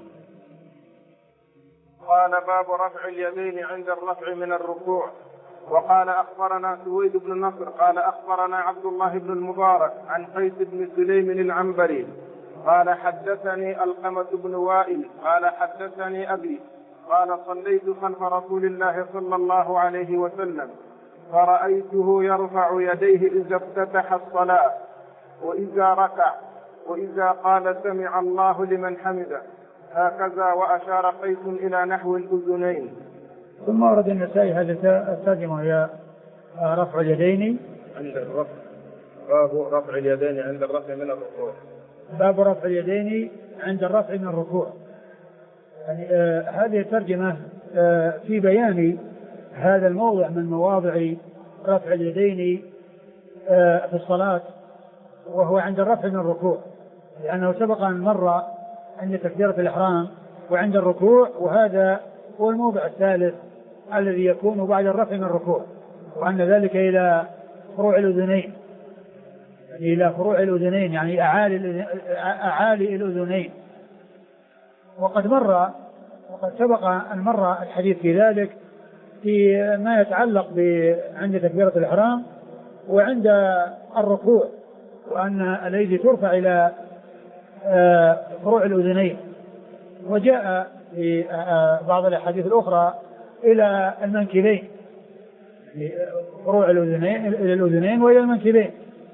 قال باب رفع اليدين عند الرفع من الركوع. وقال أخبرنا سويد بن نصر قال أخبرنا عبد الله بن المبارك عن قيس بن سليم العنبري قال حدثني القمة بن وائل قال حدثني أبي قال صليت خلف رسول الله صلى الله عليه وسلم فرأيته يرفع يديه إذا افتتح الصلاة وإذا ركع وإذا قال سمع الله لمن حمده، هكذا وأشار قيس إلى نحو الأذنين. ثم ورد النسائي هذا الترجمة هي رفع اليدين عند الرفع. باب رفع اليدين عند الرفع من الركوع. باب رفع اليدين عند الرفع من الركوع. يعني هذه الترجمة في بيان هذا الموضع من مواضع رفع اليدين في الصلاة، وهو عند الرفع من الركوع، لأنه سبق أن مر عند تكبيرة الإحرام وعند الركوع، وهذا هو الموضع الثالث الذي يكون بعد الرفع من الركوع، وأن ذلك إلى فروع الأذنين، يعني إلى فروع الأذنين، يعني أعالي الأذنين. وقد سبق أن مر الحديث في ذلك في ما يتعلق عند تكبيرة الإحرام وعند الركوع، وأن الأيدي ترفع إلى فروع الأذنين. وجاء في بعض الأحاديث الأخرى إلى المنكبين، فروع الأذنين إلى الأذنين وإلى المنكبين.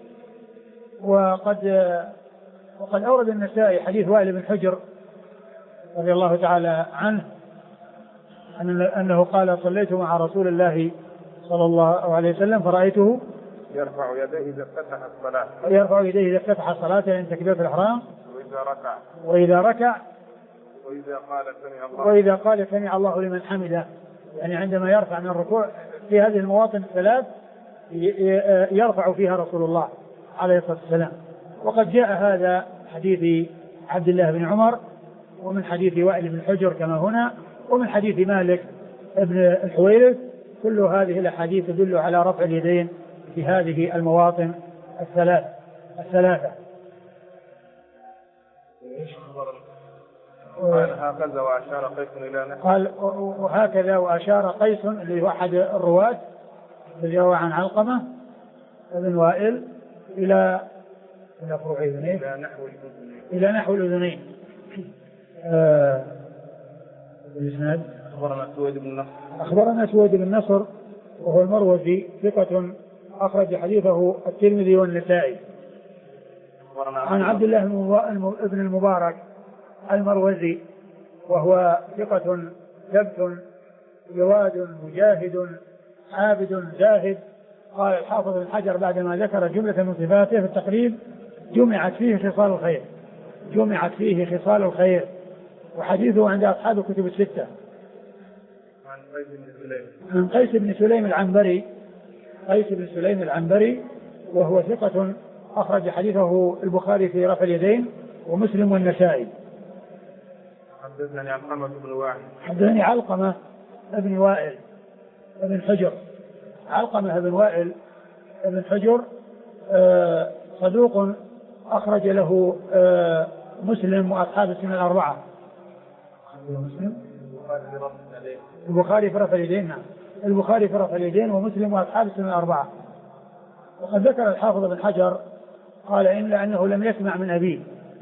وقد أورد النسائي حديث وائل بن حجر رضي الله تعالى عنه أنه قال صليت مع رسول الله صلى الله عليه وسلم فرأيته يرفع يديه إذا افتتح الصلاة عند تكبيرة الإحرام وإذا ركع وإذا قال سمع الله لمن حمده، يعني عندما يرفع من الركوع في هذه المواطن الثلاث يرفع فيها رسول الله عليه الصلاة والسلام. وقد جاء هذا حديث عبد الله بن عمر، ومن حديث وائل بن حجر كما هنا، ومن حديث مالك بن الحويرث. كل هذه الأحاديث تدل على رفع اليدين في هذه المواطن الثلاثة. قال هكذا وأشار قيس إلى نحو. قال وهكذا وأشار قيس اللي هو أحد الرواة الذي روى عن علقمة بن وائل إلى فروع الأذنين، إلى نحو الأذنين. الإسناد أخبرنا سويد بن نصر وهو المروزي ثقة أخرج حديثه الترمذي والنسائي. عن عبد الله بن المبارك المروزي وهو ثقة ثبت جواد مجاهد عابد زاهد. قال الحافظ بن حجر بعدما ذكر جملة من صفاته في التقريب: جمعت فيه خصال الخير، وحديثه عند أصحاب الكتب الستة. عن قيس بن سليم العنبري وهو ثقة أخرج حديثه البخاري في رفع اليدين ومسلم والنسائي. حدثني علقمة بن وائل بن حجر. علقمة بن وائل بن حجر صدوق أخرج له مسلم وأصحاب السنة الأربعة. البخاري في رفع اليدين، نعم، البخاري في رفع اليدين ومسلم وأصحاب السنة الأربعة. وقد ذكر الحافظ بن حجر قال إلا أنه لم يسمع من أبيه،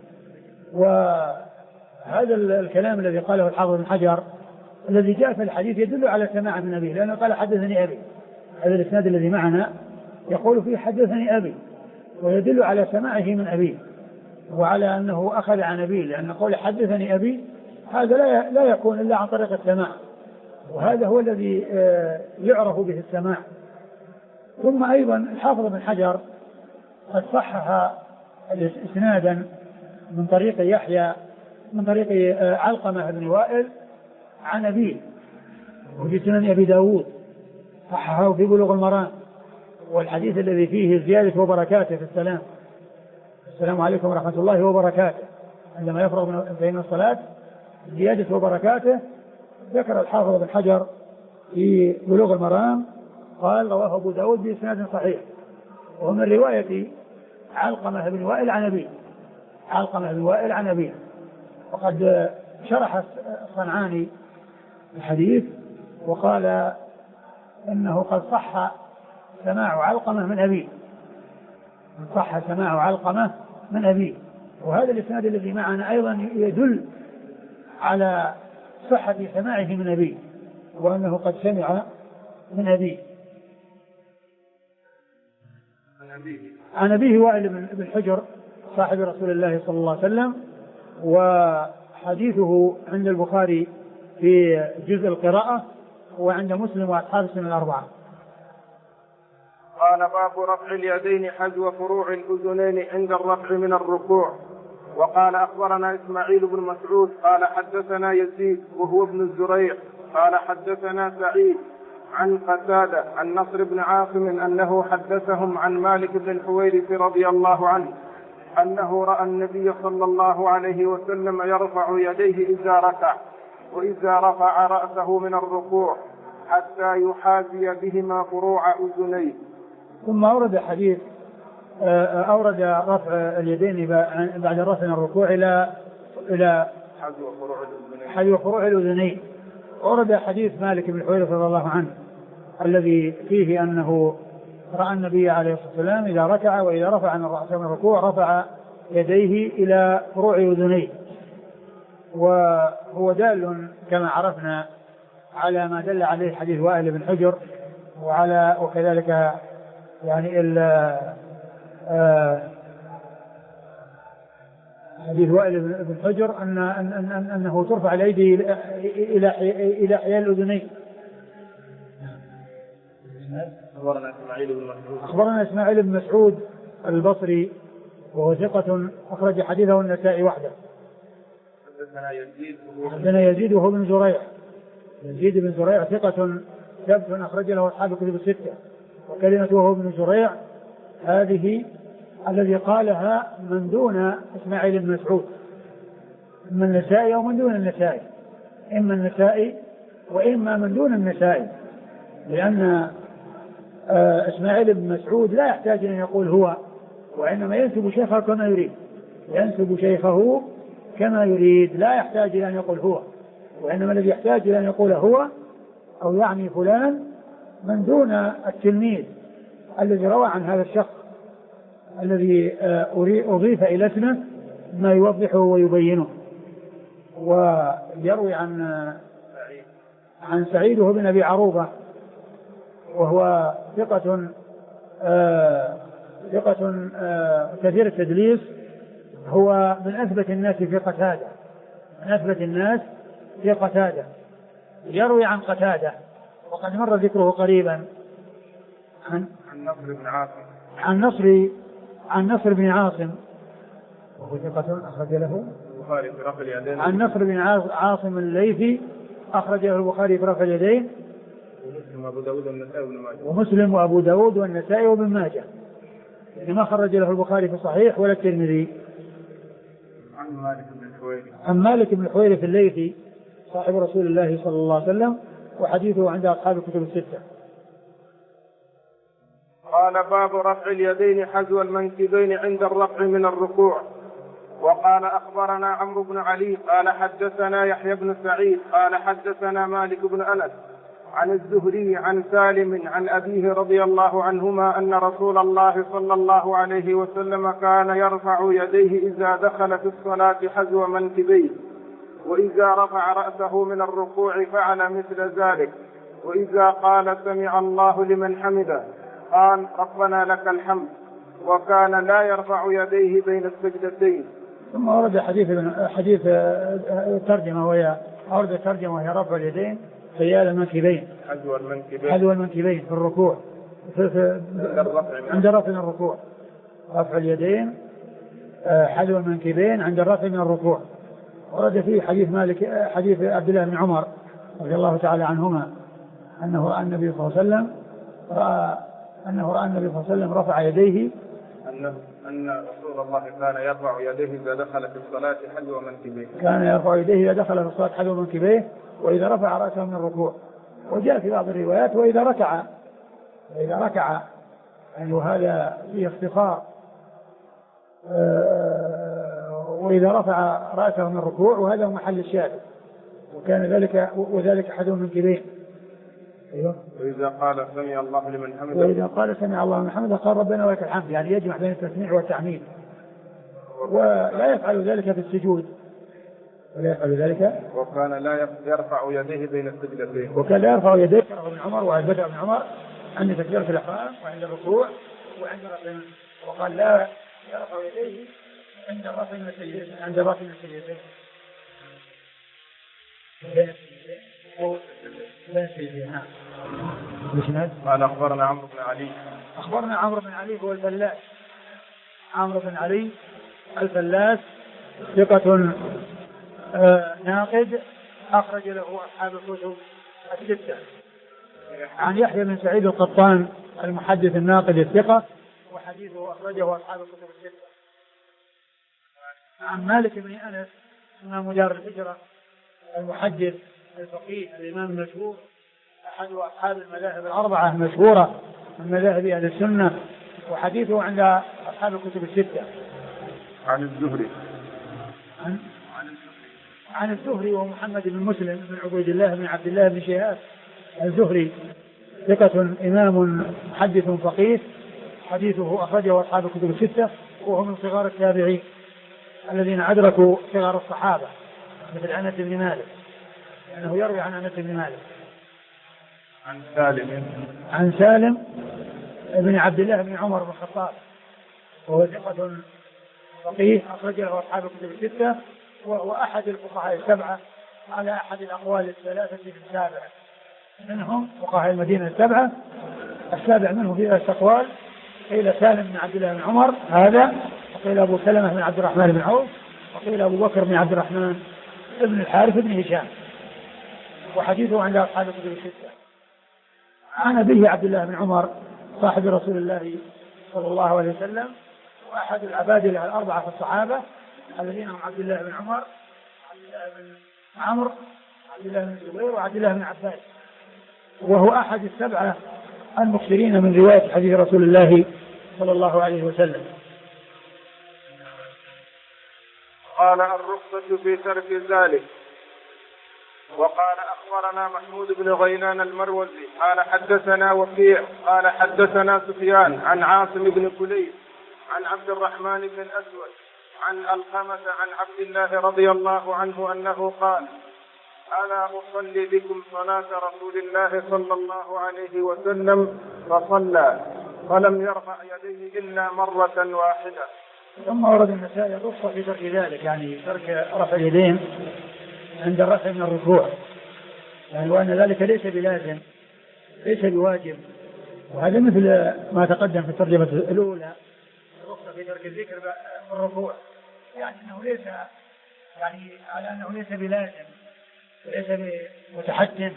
وهذا الكلام الذي قاله الحافظ بن حجر الذي جاء في الحديث يدل على سماع من أبيه، لأنه قال حدثني أبي. هذا الإسناد الذي معنا يقول فيه حدثني أبي، ويدل على سماعه من أبيه وعلى أنه أخذ عن أبيه، لأن قول حدثني أبي هذا لا يكون إلا عن طريق السماع، وهذا هو الذي يعرف به السماع. ثم أيضا الحافظ بن حجر قد صحح إسنادا من طريق علقمة بن وائل عن أبيه، وفي سنن أبي داود صححه في بلوغ المرام، والحديث الذي فيه زيادة وبركاته في السلام عليكم ورحمة الله وبركاته عندما يفرغ بين الصلاة، زيادة وبركاته. ذكر الحافظ بن حجر في بلوغ المرام قال رواه أبو داود بإسناد صحيح، ومن رواية علقمة بن وائل عن أبيه. وقد شرح الصنعاني الحديث وقال إنه قد صح سماع علقمة من أبيه، وهذا الإسناد الذي معنا أيضا يدل على صحة سماعه من أبيه، وأنه قد سمع من أبيه. عن أبيه وائل بن حجر صاحب رسول الله صلى الله عليه وسلم، وحديثه عند البخاري في جزء القراءة وعند مسلم وأصحاب السنن الأربعة. قال باب رفع اليدين حذو فروع الأذنين عند الرفع من الركوع. وقال أخبرنا إسماعيل بن مسعود قال حدثنا يزيد وهو ابن الزريع قال حدثنا سعيد عن قتادة عن نصر بن عاصم أنه حدثهم عن مالك بن الحويرث رضي الله عنه أنه رأى النبي صلى الله عليه وسلم يرفع يديه إذا ركع وإذا رفع رأسه من الركوع حتى يحاذي بهما فروع أذنيه. ثم أورد حديث أورد رفع اليدين بعد رفع الركوع إلى حذو فروع الأذنين. أورد حديث مالك بن الحويرث رضي الله عنه الذي فيه أنه رأى النبي عليه الصلاة والسلام إذا ركع وإذا رفع من رأسه من الركوع رفع يديه إلى فروع أذنيه، وهو دال كما عرفنا على ما دل عليه حديث وائل بن حجر، وكذلك يعني حديث وائل بن حجر أنه ترفع الأيدي إلى حيال الأذنين. أخبرنا إسماعيل بن مسعود البصري وهو ثقة أخرج حديثه النسائي وحده. حدثنا يزيد وهو بن زريع. يزيد بن زريع ثقة ثبت أخرج له أصحاب الكتب الستة، وكلمة وهو بن زريع هذه الذي قالها من دون إسماعيل بن مسعود، من النسائي أو من دون النسائي، إما النسائي وإما من دون النسائي، لأن إسماعيل بن مسعود لا يحتاج أن يقول هو، وإنما ينسب شيخه كما يريد، ينسب شيخه كما يريد، لا يحتاج إلى أن يقول هو، وإنما الذي يحتاج إلى أن يقول هو أو يعني فلان من دون التلميذ الذي روى عن هذا الشخص الذي أضيف إلى اسمه ما يوضحه ويبينه. ويروي عن سعيد بن أبي عروبة وهو ثقة كثير التدليس، هو من أثبت الناس في قتادة، من أثبت الناس في قتادة، يروي عن قتادة وقد مر ذكره قريبا عن نصر بن عاصم، عن نصر بن عاصم وهو ثقة أخرج له البخاري في رفع اليدين، عن نصر بن عاصم الليثي أخرج له البخاري في رفع اليدين، ومسلم وأبو داود والنسائي وابن ماجه، يعني ما خرج له البخاري في الصحيح ولا الترمذي. عن مالك بن الحويرث الليثي صاحب رسول الله صلى الله عليه وسلم، وحديثه عند أصحاب الكتب الستة. قال باب رفع اليدين حذو المنكبين عند الرفع من الركوع. وقال أخبرنا عمرو بن علي قال حدثنا يحيى بن سعيد قال حدثنا مالك بن أنس عن الزهري عن سالم عن أبيه رضي الله عنهما أن رسول الله صلى الله عليه وسلم كان يرفع يديه إذا دخل في الصلاة حذو منكبيه، وإذا رفع رأسه من الركوع فعل مثل ذلك، وإذا قال سمع الله لمن حمده قال ربنا لك الحمد، وكان لا يرفع يديه بين السجدتين. ثم ورد حديث ترجمة وهي رفع اليدين سيال المنكبين، حذو المنكبين في الركوع، عند رفع من الركوع، رفع اليدين حذو المنكبين عند الرفع من الركوع. ورد فيه حديث عبد الله بن عمر رضي الله تعالى عنهما أنه رأى النبي صلى الله عليه وسلم رفع يديه، أن رسول الله كان يرفع يديه إذا دخل في الصلاة حذو منكبيه، كان يرفع يديه إذا دخل في الصلاة حذو منكبيه، وإذا رفع رأسه من الركوع. وجاء في بعض الروايات وإذا ركع يعني وهذا فيه اختصار، وإذا رفع رأسه من الركوع، وهذا هو محل الشاهد، وكان ذلك حذو منكبيه. وإذا قال سمع الله لمن حمده، وإذا قال سمع الله لمن حمده قال ربنا ولك الحمد، يعني يجمع بين التسميع والتعميد، ولا يفعل ذلك في السجود، وكان لا يرفع يديه بين السجدتين، وكان لا يرفع يديه ابن عمر وعن بدر بن عمر عند تكبيرة الإحرام وعند الركوع وعند رفع، وقال لا يرفع يديه عند رفع من السجدتين قال أخبرنا عمرو بن علي هو الفلاس، عمرو بن علي الفلاس ثقة ناقد أخرج له أصحاب الكتب الستة. عن يحيى بن سعيد القطان المحدث الناقد الثقة، وحديثه أخرجه أصحاب الكتب الستة. عن مالك بن أنس إمام دار الهجرة المحدث الفقيه الإمام المشهور، أحد أصحاب المذاهب الأربعة المشهورة من مذاهب أهل السنة، وحديثه عند أصحاب الكتب الستة. عن الزهري ومحمد بن مسلم بن عبيد الله بن عبد الله بن شهاب الزهري ثقة إمام محدث فقيه، حديثه أخرجه أصحاب الكتب الستة، وهو من صغار التابعين الذين أدركوا صغار الصحابة مثل أنس بن مالك، لأنه يروي عن أنس بن مالك. عن سالم بن عبد الله بن عمر بن الخطاب، وهو ثقة فقيه أخرجه أصحاب الكتب الستة، وهو أحد الفقهاء السبعة على أحد الأقوال الثلاثة في السابع منهم، فقهاء المدينة السبعة، السابع منه في أقوال، قيل سالم بن عبد الله بن عمر هذا، وقيل أبو سلمة بن عبد الرحمن بن عوف، وقيل أبو بكر بن عبد الرحمن بن الحارث بن هشام، وحديثه عند أصحاب الكتب الستة. عن أبيه عبد الله بن عمر صاحب رسول الله صلى الله عليه وسلم، وأحد العبادلة الأربعة في الصحابة الذين هم عبد الله بن عمر بن عمرو، عبد الله بن الزبير، وعبد الله بن عباس، وهو أحد السبعة المكثرين من رواية حديث رسول الله صلى الله عليه وسلم. قال الرخصة في ترك ذلك. وقال أخبرنا محمود بن غيلان المروزي قال حدثنا وكيع قال حدثنا سفيان عن عاصم بن كليب عن عبد الرحمن بن الأسود عن القمة عن عبد الله رضي الله عنه أنه قال: ألا أصلي بكم صلاة رسول الله صلى الله عليه وسلم فصلى فلم يرفع يديه إلا مرة واحدة. ثم ورد النسائي الرخصة في ترك ذلك، يعني ترك رفع اليدين عند الرفع من الركوع، يعني وأن ذلك ليس بلازم ليس بواجب. وهذا مثل ما تقدم في الترجمة الأولى، الرخصة في ترك الذكر في الركوع، يعني أنه ليس على أنه ليس بلازم وليس بمتحتم.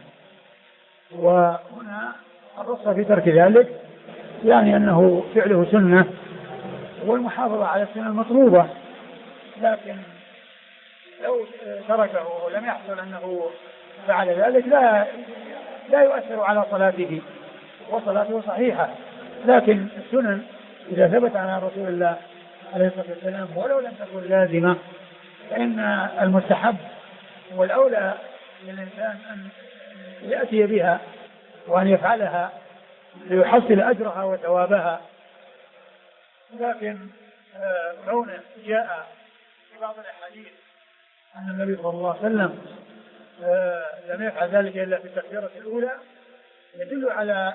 وهنا الرخصة في ترك ذلك يعني أنه فعله سنة والمحافظة على السنة المطلوبة، لكن لو تركه ولم يحصل أنه فعل ذلك لا يؤثر على صلاته وصلاته صحيحة. لكن السنن إذا ثبت على رسول الله عليه الصلاة والسلام ولو لم تكن لازمة فإن المستحب والأولى للإنسان أن يأتي بها وأن يفعلها ليحصل أجرها وثوابها. لكن كونه جاء في بعض الأحاديث أن النبي صلى الله عليه وسلم لم يفعل ذلك إلا في التكبيرة الأولى يدل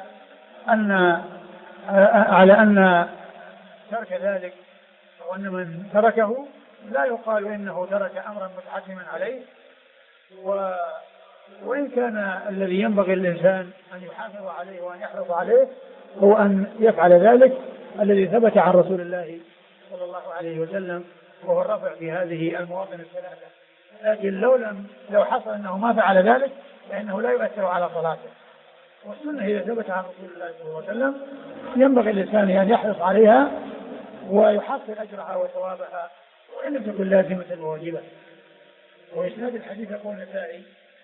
على أن ترك ذلك وأن من تركه لا يقال إنه ترك أمرا متحتما عليه. وإن كان الذي ينبغي للإنسان أن يحافظ عليه وأن يحرص عليه هو أن يفعل ذلك الذي ثبت عن رسول الله صلى الله عليه وسلم، وهو الرفع في هذه المواطن الثلاثة. لكن لو حصل أنه ما فعل ذلك فإنه لا يؤثر على صلاته. والسنة إذا ثبت عن رسول الله صلى الله عليه وسلم ينبغي للإنسان أن يحرص عليها ويحصل أجرها وثوابها وإن لم تكن لازمة وواجبة. وإسناد الحديث يقول النسائي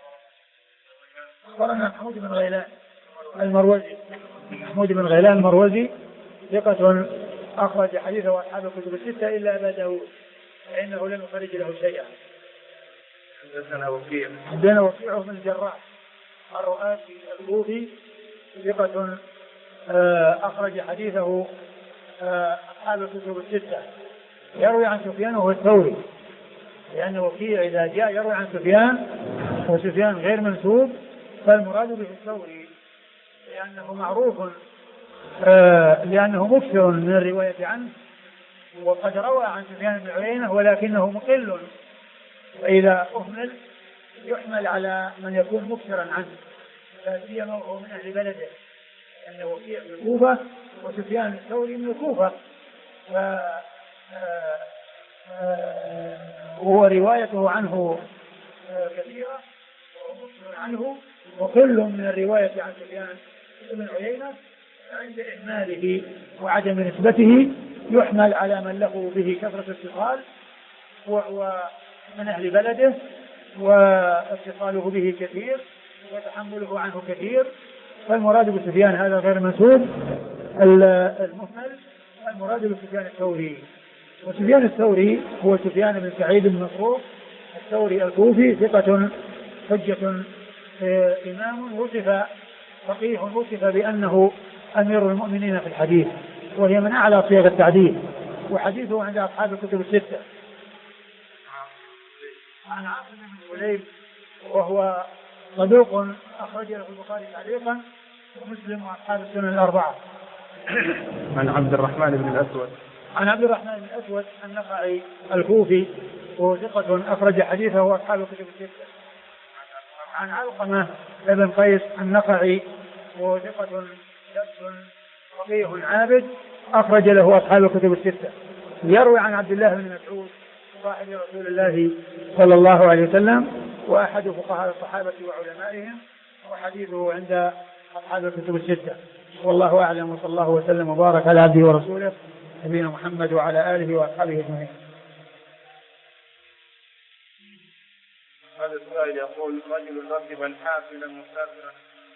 أخبرنا محمود بن غيلان المروزي. محمود بن غيلان المروزي ثقة أخرج حديثه أصحاب الكتب الستة إلا أبا داود فإنه لم يخرج له شيئا. حدثنا وكيع بن الجراح الرؤاسي الكوفي ثقة أخرج حديثه أصحاب الكتب الستة، يروي عن سفيان وهو الثوري، لأن وكيع إذا جاء يروي عن سفيان وسفيان غير منسوب فالمراد به الثوري، لأنه معروف لأنه مكثر من الرواية عنه، وقد روى عن سفيان بن عيينة ولكنه مقل، فإذا أهمل يحمل على من يكون مكثرا عنه، لا سيما وهو من أهل بلده، لأن وكيع من الكوفة وسفيان الثوري من الكوفة، وهو روايته عنه كثيرة وهو مكثر عنه، وكل من الرواية عن سفيان بن عيينة عند إهماله وعدم نسبته يحمل على من له به كثرة اتصال وهو من أهل بلده واتصاله به كثير وتحمله عنه كثير. فالمراد بسفيان هذا غير منسوب المهمل، المراد بسفيان الثوري. وسفيان الثوري هو سفيان بن سعيد بن مسروق الثوري الكوفي ثقة حجة إمام وصف فقيه وصف بأنه أمير المؤمنين في الحديث، وهي من أعلى صيغ التعديل، وحديثه عند أصحاب الكتب الستة. عن عاصم بن كليب وهو صدوق أخرج له البخاري تعليقا ومسلم وأصحاب السنن الأربعة. عن عبد الرحمن بن الأسود بن الأسود النخعي الكوفي وهو ثقة أخرج حديثه وأصحاب الكتب الستة. عن علقمة بن قيس النخعي وهو ثقة فقيه عابد أخرج له أصحاب الكتب الستة. يروي عن عبد الله بن مسعود صاحب رسول الله صلى الله عليه وسلم وأحد فقهاء الصحابة وعلمائهم، وحديثه عند أصحاب الكتب الستة. والله أعلم، وصلى الله وسلم وبارك على عبده ورسوله نبينا محمد وعلى آله وأصحابه أجمعين. السائل يقول: رجل ركب الحافلة مسافرا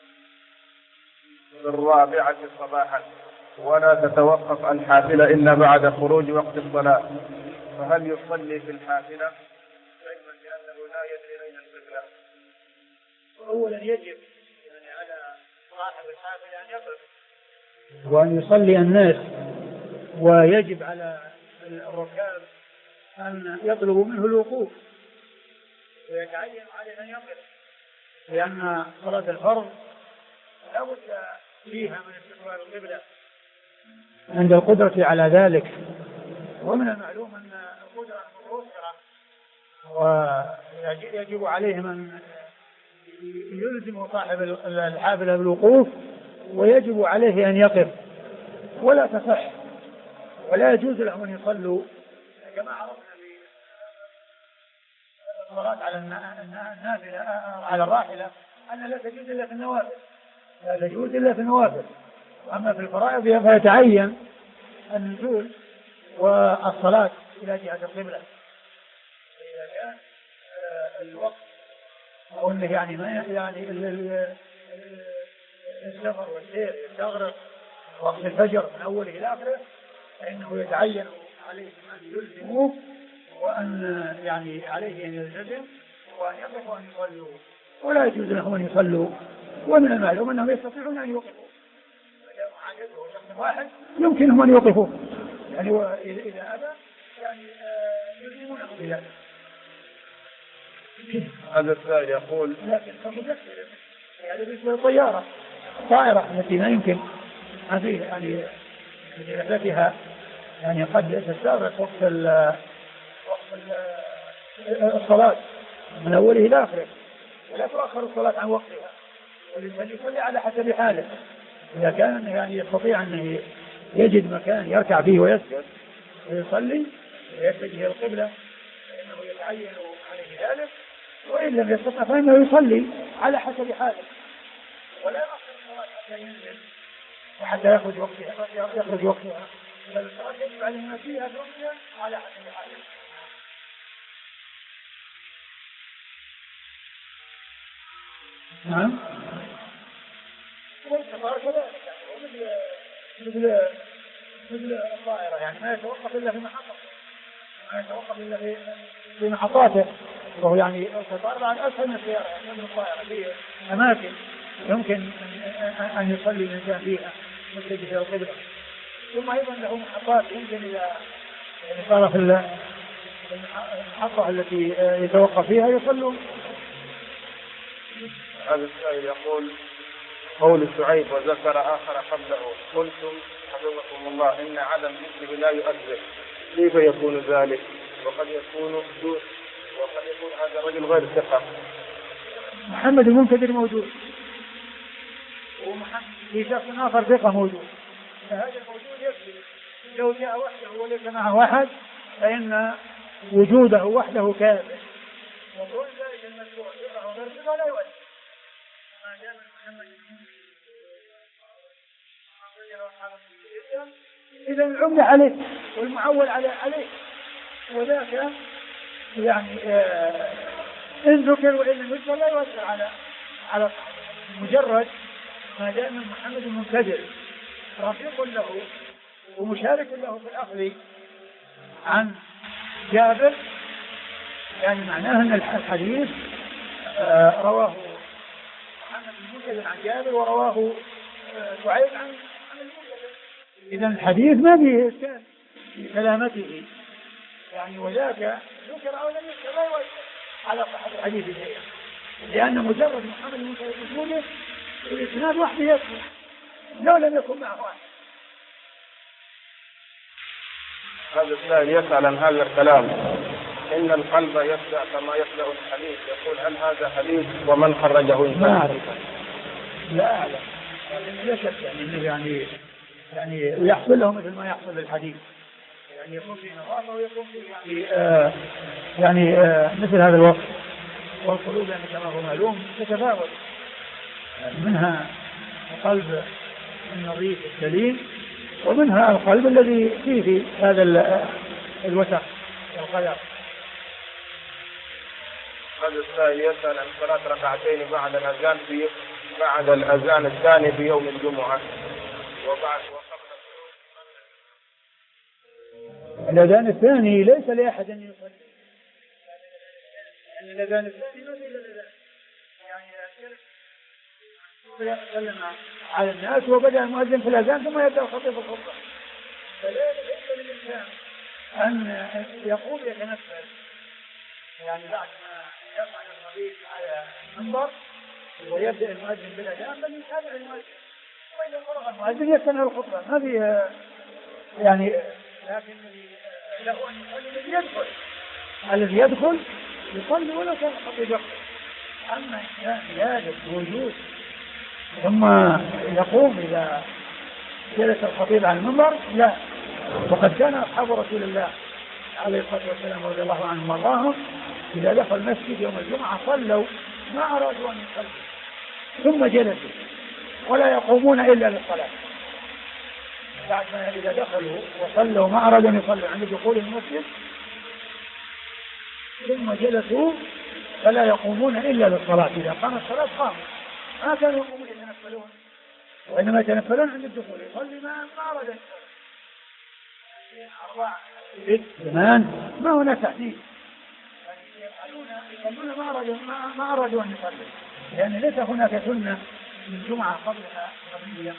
في 4 صباحا ولا تتوقف الحافلة إلا بعد خروج وقت الصلاة، فهل يصلي في الحافلة؟ علما بأنه لا يدري أين القبلة. أولا يجب على صاحب الحافلة أن يقف وأن يصلي الناس، ويجب على الركاب أن يطلبوا منه الوقوف ويتعين عليه أن يقف، لأن صلاة الفرض لا بد فيها من استقبال القبلة عند القدرة على ذلك. ومن المعلوم أن القدرة متوفرة، ويجب عليهم أن يلزم صاحب الحافلة بالوقوف، ويجب عليه أن يقف، ولا تصح ولا يجوز لهم أن يصلوا كما عرفنا في الصلاة على النافلة على الراحلة أن لا تجوز إلا في النوافل، لا تجوز إلا في النوافل. أما في الفرائض فيتعين النزول والصلاة إلى جهة القبلة. إذا كان الوقت أو أنه يعني ما يعني السفر والسير يستغرق وقت الفجر من أوله إلى آخره، فإنه يتعين عليه أن يلزموه، وأن يعني عليه أن يلتزم وأن يقف وأن يصلوا، ولا يجوز لهم أن يصلوا. ومن المعلوم أنهم يستطيعون أن يوقفوا، عادته شخص واحد يمكنهم أن يوقفوا، يعني إذا أبى يعني يلزمونه بذلك. هذا السائل يقول: لكن يعني بالنسبة للطيارة الطائرة التي ما يمكن ما فيه يعني رحلتها يعني قد تستغرق وقت الصلاة من أوله إلى آخره، ولا تؤخر الصلاة عن وقتها، والإنسان يصلي على حسب حاله. إذا كان يعني يستطيع أن يجد مكان يركع فيه ويسجد ويصلي ويتجه القبلة فإنه يتعين عليه ذلك، وإن لم يستطع فإنه يصلي على حسب حاله، ولا يؤخر الصلاة حتى ينزل وحتى يخرج وقتها، بل الصلاة يجب عليه أن فيها وقتها على حسب حاله. نعم. والسفر كذلك مثل الطائرة، يعني ما يتوقف إلا في محطة، ما يتوقف إلا في محطاته، وهو يعني الطائرة عن أسهل من السيارة، يعني من الطائرة في أماكن يمكن أن يصلي الإنسان فيها متجه إلى القبلة، ثم أيضا له محطات يمكن إذا صار في المحطة التي يتوقف فيها يصلون. هذا السائل يقول: قول شعيب وذكر آخر قبله، قلتم حفظكم الله إن عدم ذكره لا يؤثر، كيف يكون ذلك؟ وقد يكون هذا الرجل غير ثقة. محمد المنكدر موجود، ومحمد في شخص آخر ثقة موجود، فهذا الموجود يكفي. لو جاء وحده وليس معه واحد فإن وجوده وحده كافٍ، وكل ذلك المذكور ثقة وغير ثقة لا يؤثر. ما دام محمد إذا العمل عليه والمعول عليه، وذاك يعني إن ذكر وإن لم يذكر لا يؤثر على مجرد ما دام محمد المنكدر رفيق له ومشارك له في الأخذ عن جابر، يعني معناه أن الحديث رواه محمد المنكدر عن جابر ورواه شعيب عن المنكدر، إذا الحديث ما فيه إشكال في سلامته، يعني وذاك ذكر أو لم يذكر لا يؤثر على صحة الحديث شيئا، لأن مجرد محمد المنكدر وجوده الإسناد وحده يكفي لو لم يكن معه واحد. هذا السائل يسأل عن هذا الكلام: إن القلب يخدع كما يخدع الحديث، يقول هل هذا حديث ومن خرجه؟ ما أعرف، لا أعلم، لا شك يعني ويحصل له مثل ما يحصل للحديث، يعني يكون فيه نظافة ويكون فيه يعني مثل هذا الوصف. والقلوب يعني كما هو معلوم تتفاوت، منها القلب النظيف السليم، ومنها القلب الذي فيه هذا الوسخ والقذر. هذا السائل يسأل عن صلاة ركعتين بعد الأذان الثاني في يوم الجمعة وبعد وقبل الأذان الثاني ليس لأحد أن يصلي، يعني الأذان الثاني ما في إلا الأذان، يعني يسلم على الناس وبدأ المؤذن في الأذان ثم يبدأ الخطيب الخطبة، فليس للإنسان أن يقوم يتنفل يعني بعد ما يفعل الخطيب على المنبر ويبدأ المؤذن بالأذان بل يتابع المؤذن، وإذا فرغ المؤذن يستمع الخطبة ما في يعني، لكن له أن يصلي الذي يدخل يصلي ولو كان الخطيب يخطب. أما زيادة وجود ثم يقوم إذا جلس الخطيب على المنبر لا. وقد كان أصحاب رسول الله عليه الصلاة والسلام رضي الله عنهم وارضاهم إذا دخل المسجد يوم الجمعة صلوا ما أرادوا أن يصلوا ثم جلسوا ولا يقومون إلا للصلاة. بعد ما إذا دخلوا وصلوا ما أرادوا أن يصلوا عند دخول المسجد ثم جلسوا فلا يقومون إلا للصلاة. إذا قام الصلاة قاموا ما كانوا يقومون يتنفلون، وإنما يتنفلون عند الدخول يصلي ما أراد أن يصلي. زمان ما هناك تحديد، يصلون ما أرادوا أن يصلوا، لأن ليس هناك سنة من الجمعة قبلها قبلية.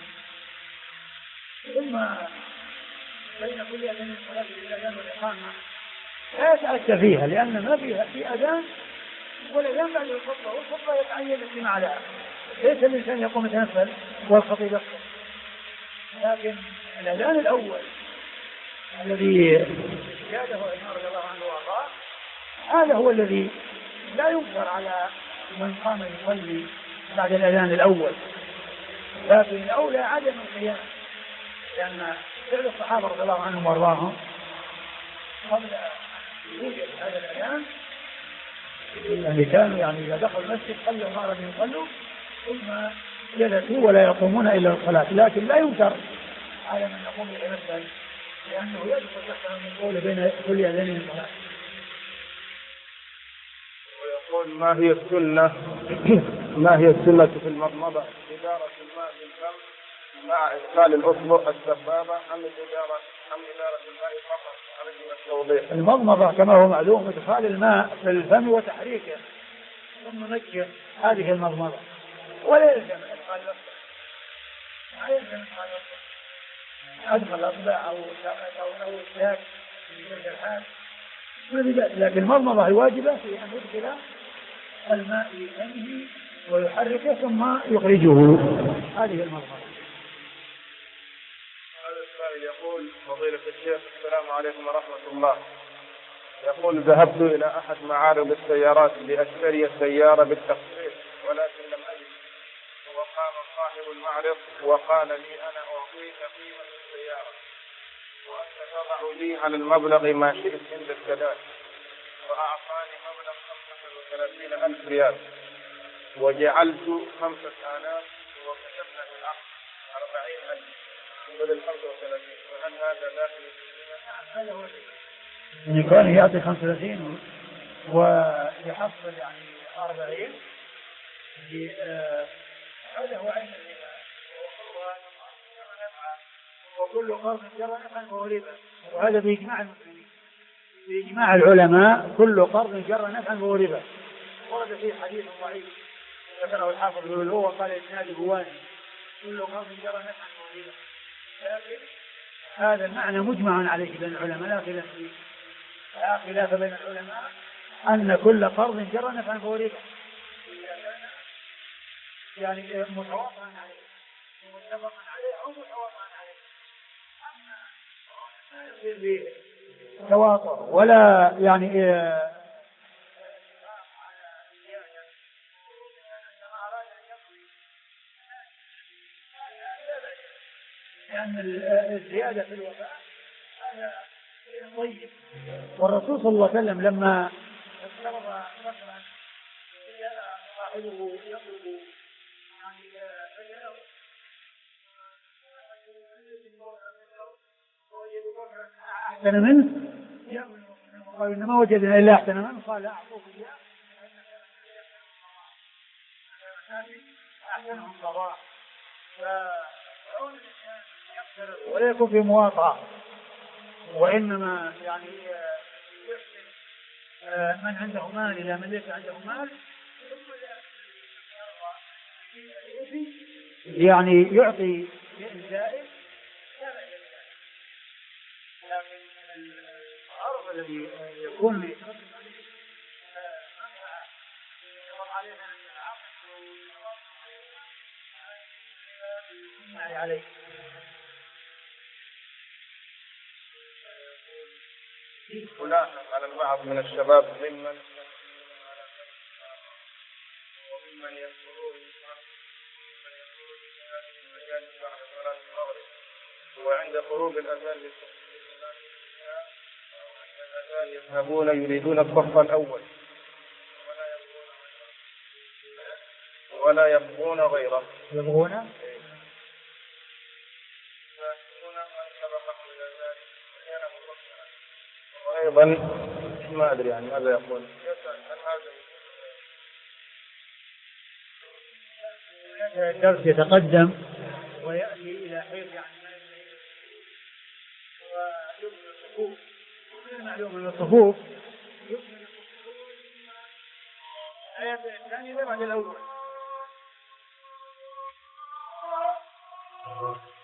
ثم بين كل أذان الصلاة والأذان والإقامة لا يتأتى فيها، لأن ما فيها في أذان والأذان بعد الخطبة، والخطبة يتعين الاجتماع لها، ليس الإنسان يقوم يتنفل والخطيب يخطب. لكن الأذان الأول الذي جاده عمر رضي الله عنه وارضاه هذا هو الذي لا ينكر على من قام يصلي بعد الأذان الأول، لكن الأولى عدم القيام، لأن فعل الصحابة رضي الله عنهم وارضاهم قبل وجود هذا الأذان يعني كانوا يعني إذا دخلوا المسجد صلوا ما أرادوا يصلوا ثم جلسوا ولا يقومون إلا الصلاة. لكن لا ينكر على من يقوم يتنفل، لأنه يدخل تحت من قوله بين كل أذان الصلاة. ويقول ما هي السنة في المضمضة؟ إدارة الماء بالفم مع إدخال الأصبع السبابة أم إدارة الماء فقط؟ على التوضيح. المضمضة كما هو معلوم إدخال الماء في الفم وتحريكه ثم نجه، هذه المضمضة، ولا يلزم إدخال الأصبع، ما يلزم إدخال الأصبع، أدخل الأصبع أو الساك في تلك الحال ما بذلك. لكن المضمضة الواجبة في أن يدخل الماء في فمه ويحركه ثم يخرجه، هذه المضمضة. هذا السائل يقول: فضيلة الشيخ السلام عليكم ورحمة الله. يقول: ذهبت إلى أحد معارض السيارات لأشتري السيارة بالتخفيض ولكن لم أجد، وقام صاحب المعرض وقال لي: أنا أعطيك قيمة السيارة وأنت تضع لي على المبلغ ما شئت عند السداد، فأعطاني مبلغ 35,000 ريال وجعلت 5,000 وكتبنا في العقد 40,000 بدل 35. فهل هذا داخل هذا هو يعني كونه يعطي 35 ويحصل يعني 40 هذا هو عين الربا، وكل قرض جرى نفعا فهو ربا، وهذا بإجماع المسلمين بإجماع العلماء، كل قرض جرى نفعا فهو ربا. ورد فيه حديث ضعيف ذكره الحافظ بن الهوى وقال إسناده بواني كل قرض جرى نفعا فهو ربا، لكن هذا المعنى مجمع عليه بين العلماء، لا خلاف بين العلماء أن كل قرض جرى نفعا فهو ربا يعني متوافقا عليه ومتفقا عليه أو متوافقا عليه. أما ما يصير بتواطؤ ولا يعني لأن الزيادة في الوفاء هذا طيب. والرسول صلى الله عليه وسلم لما افترض مثلا صاحبه يطلب أحسن منه قال إنما وجدنا إلا أحسن منه قال أعطوه إياه أحسنهم قضاء، فكون الإنسان يقترض ولا يكون في مواطأة، وإنما يعني يحسن من عنده مال إلى من ليس عنده مال، يعني يعطي زائد، لكن العرض الذي يكون عليه. ولاحظ على البعض من الشباب وممن يذكرون المجال بعد صلاة المغرب، وعند خروج الأذان يذهبون يريدون الصف الأول ولا يبغون غيره. يبغون أيضا ما أدري يعني ماذا يقول. الدرس يتقدم ويأتي إلى حيث يعني ويبني الصفوف، معلوم من الصفوف يبني الآية الثانية بعد الأول.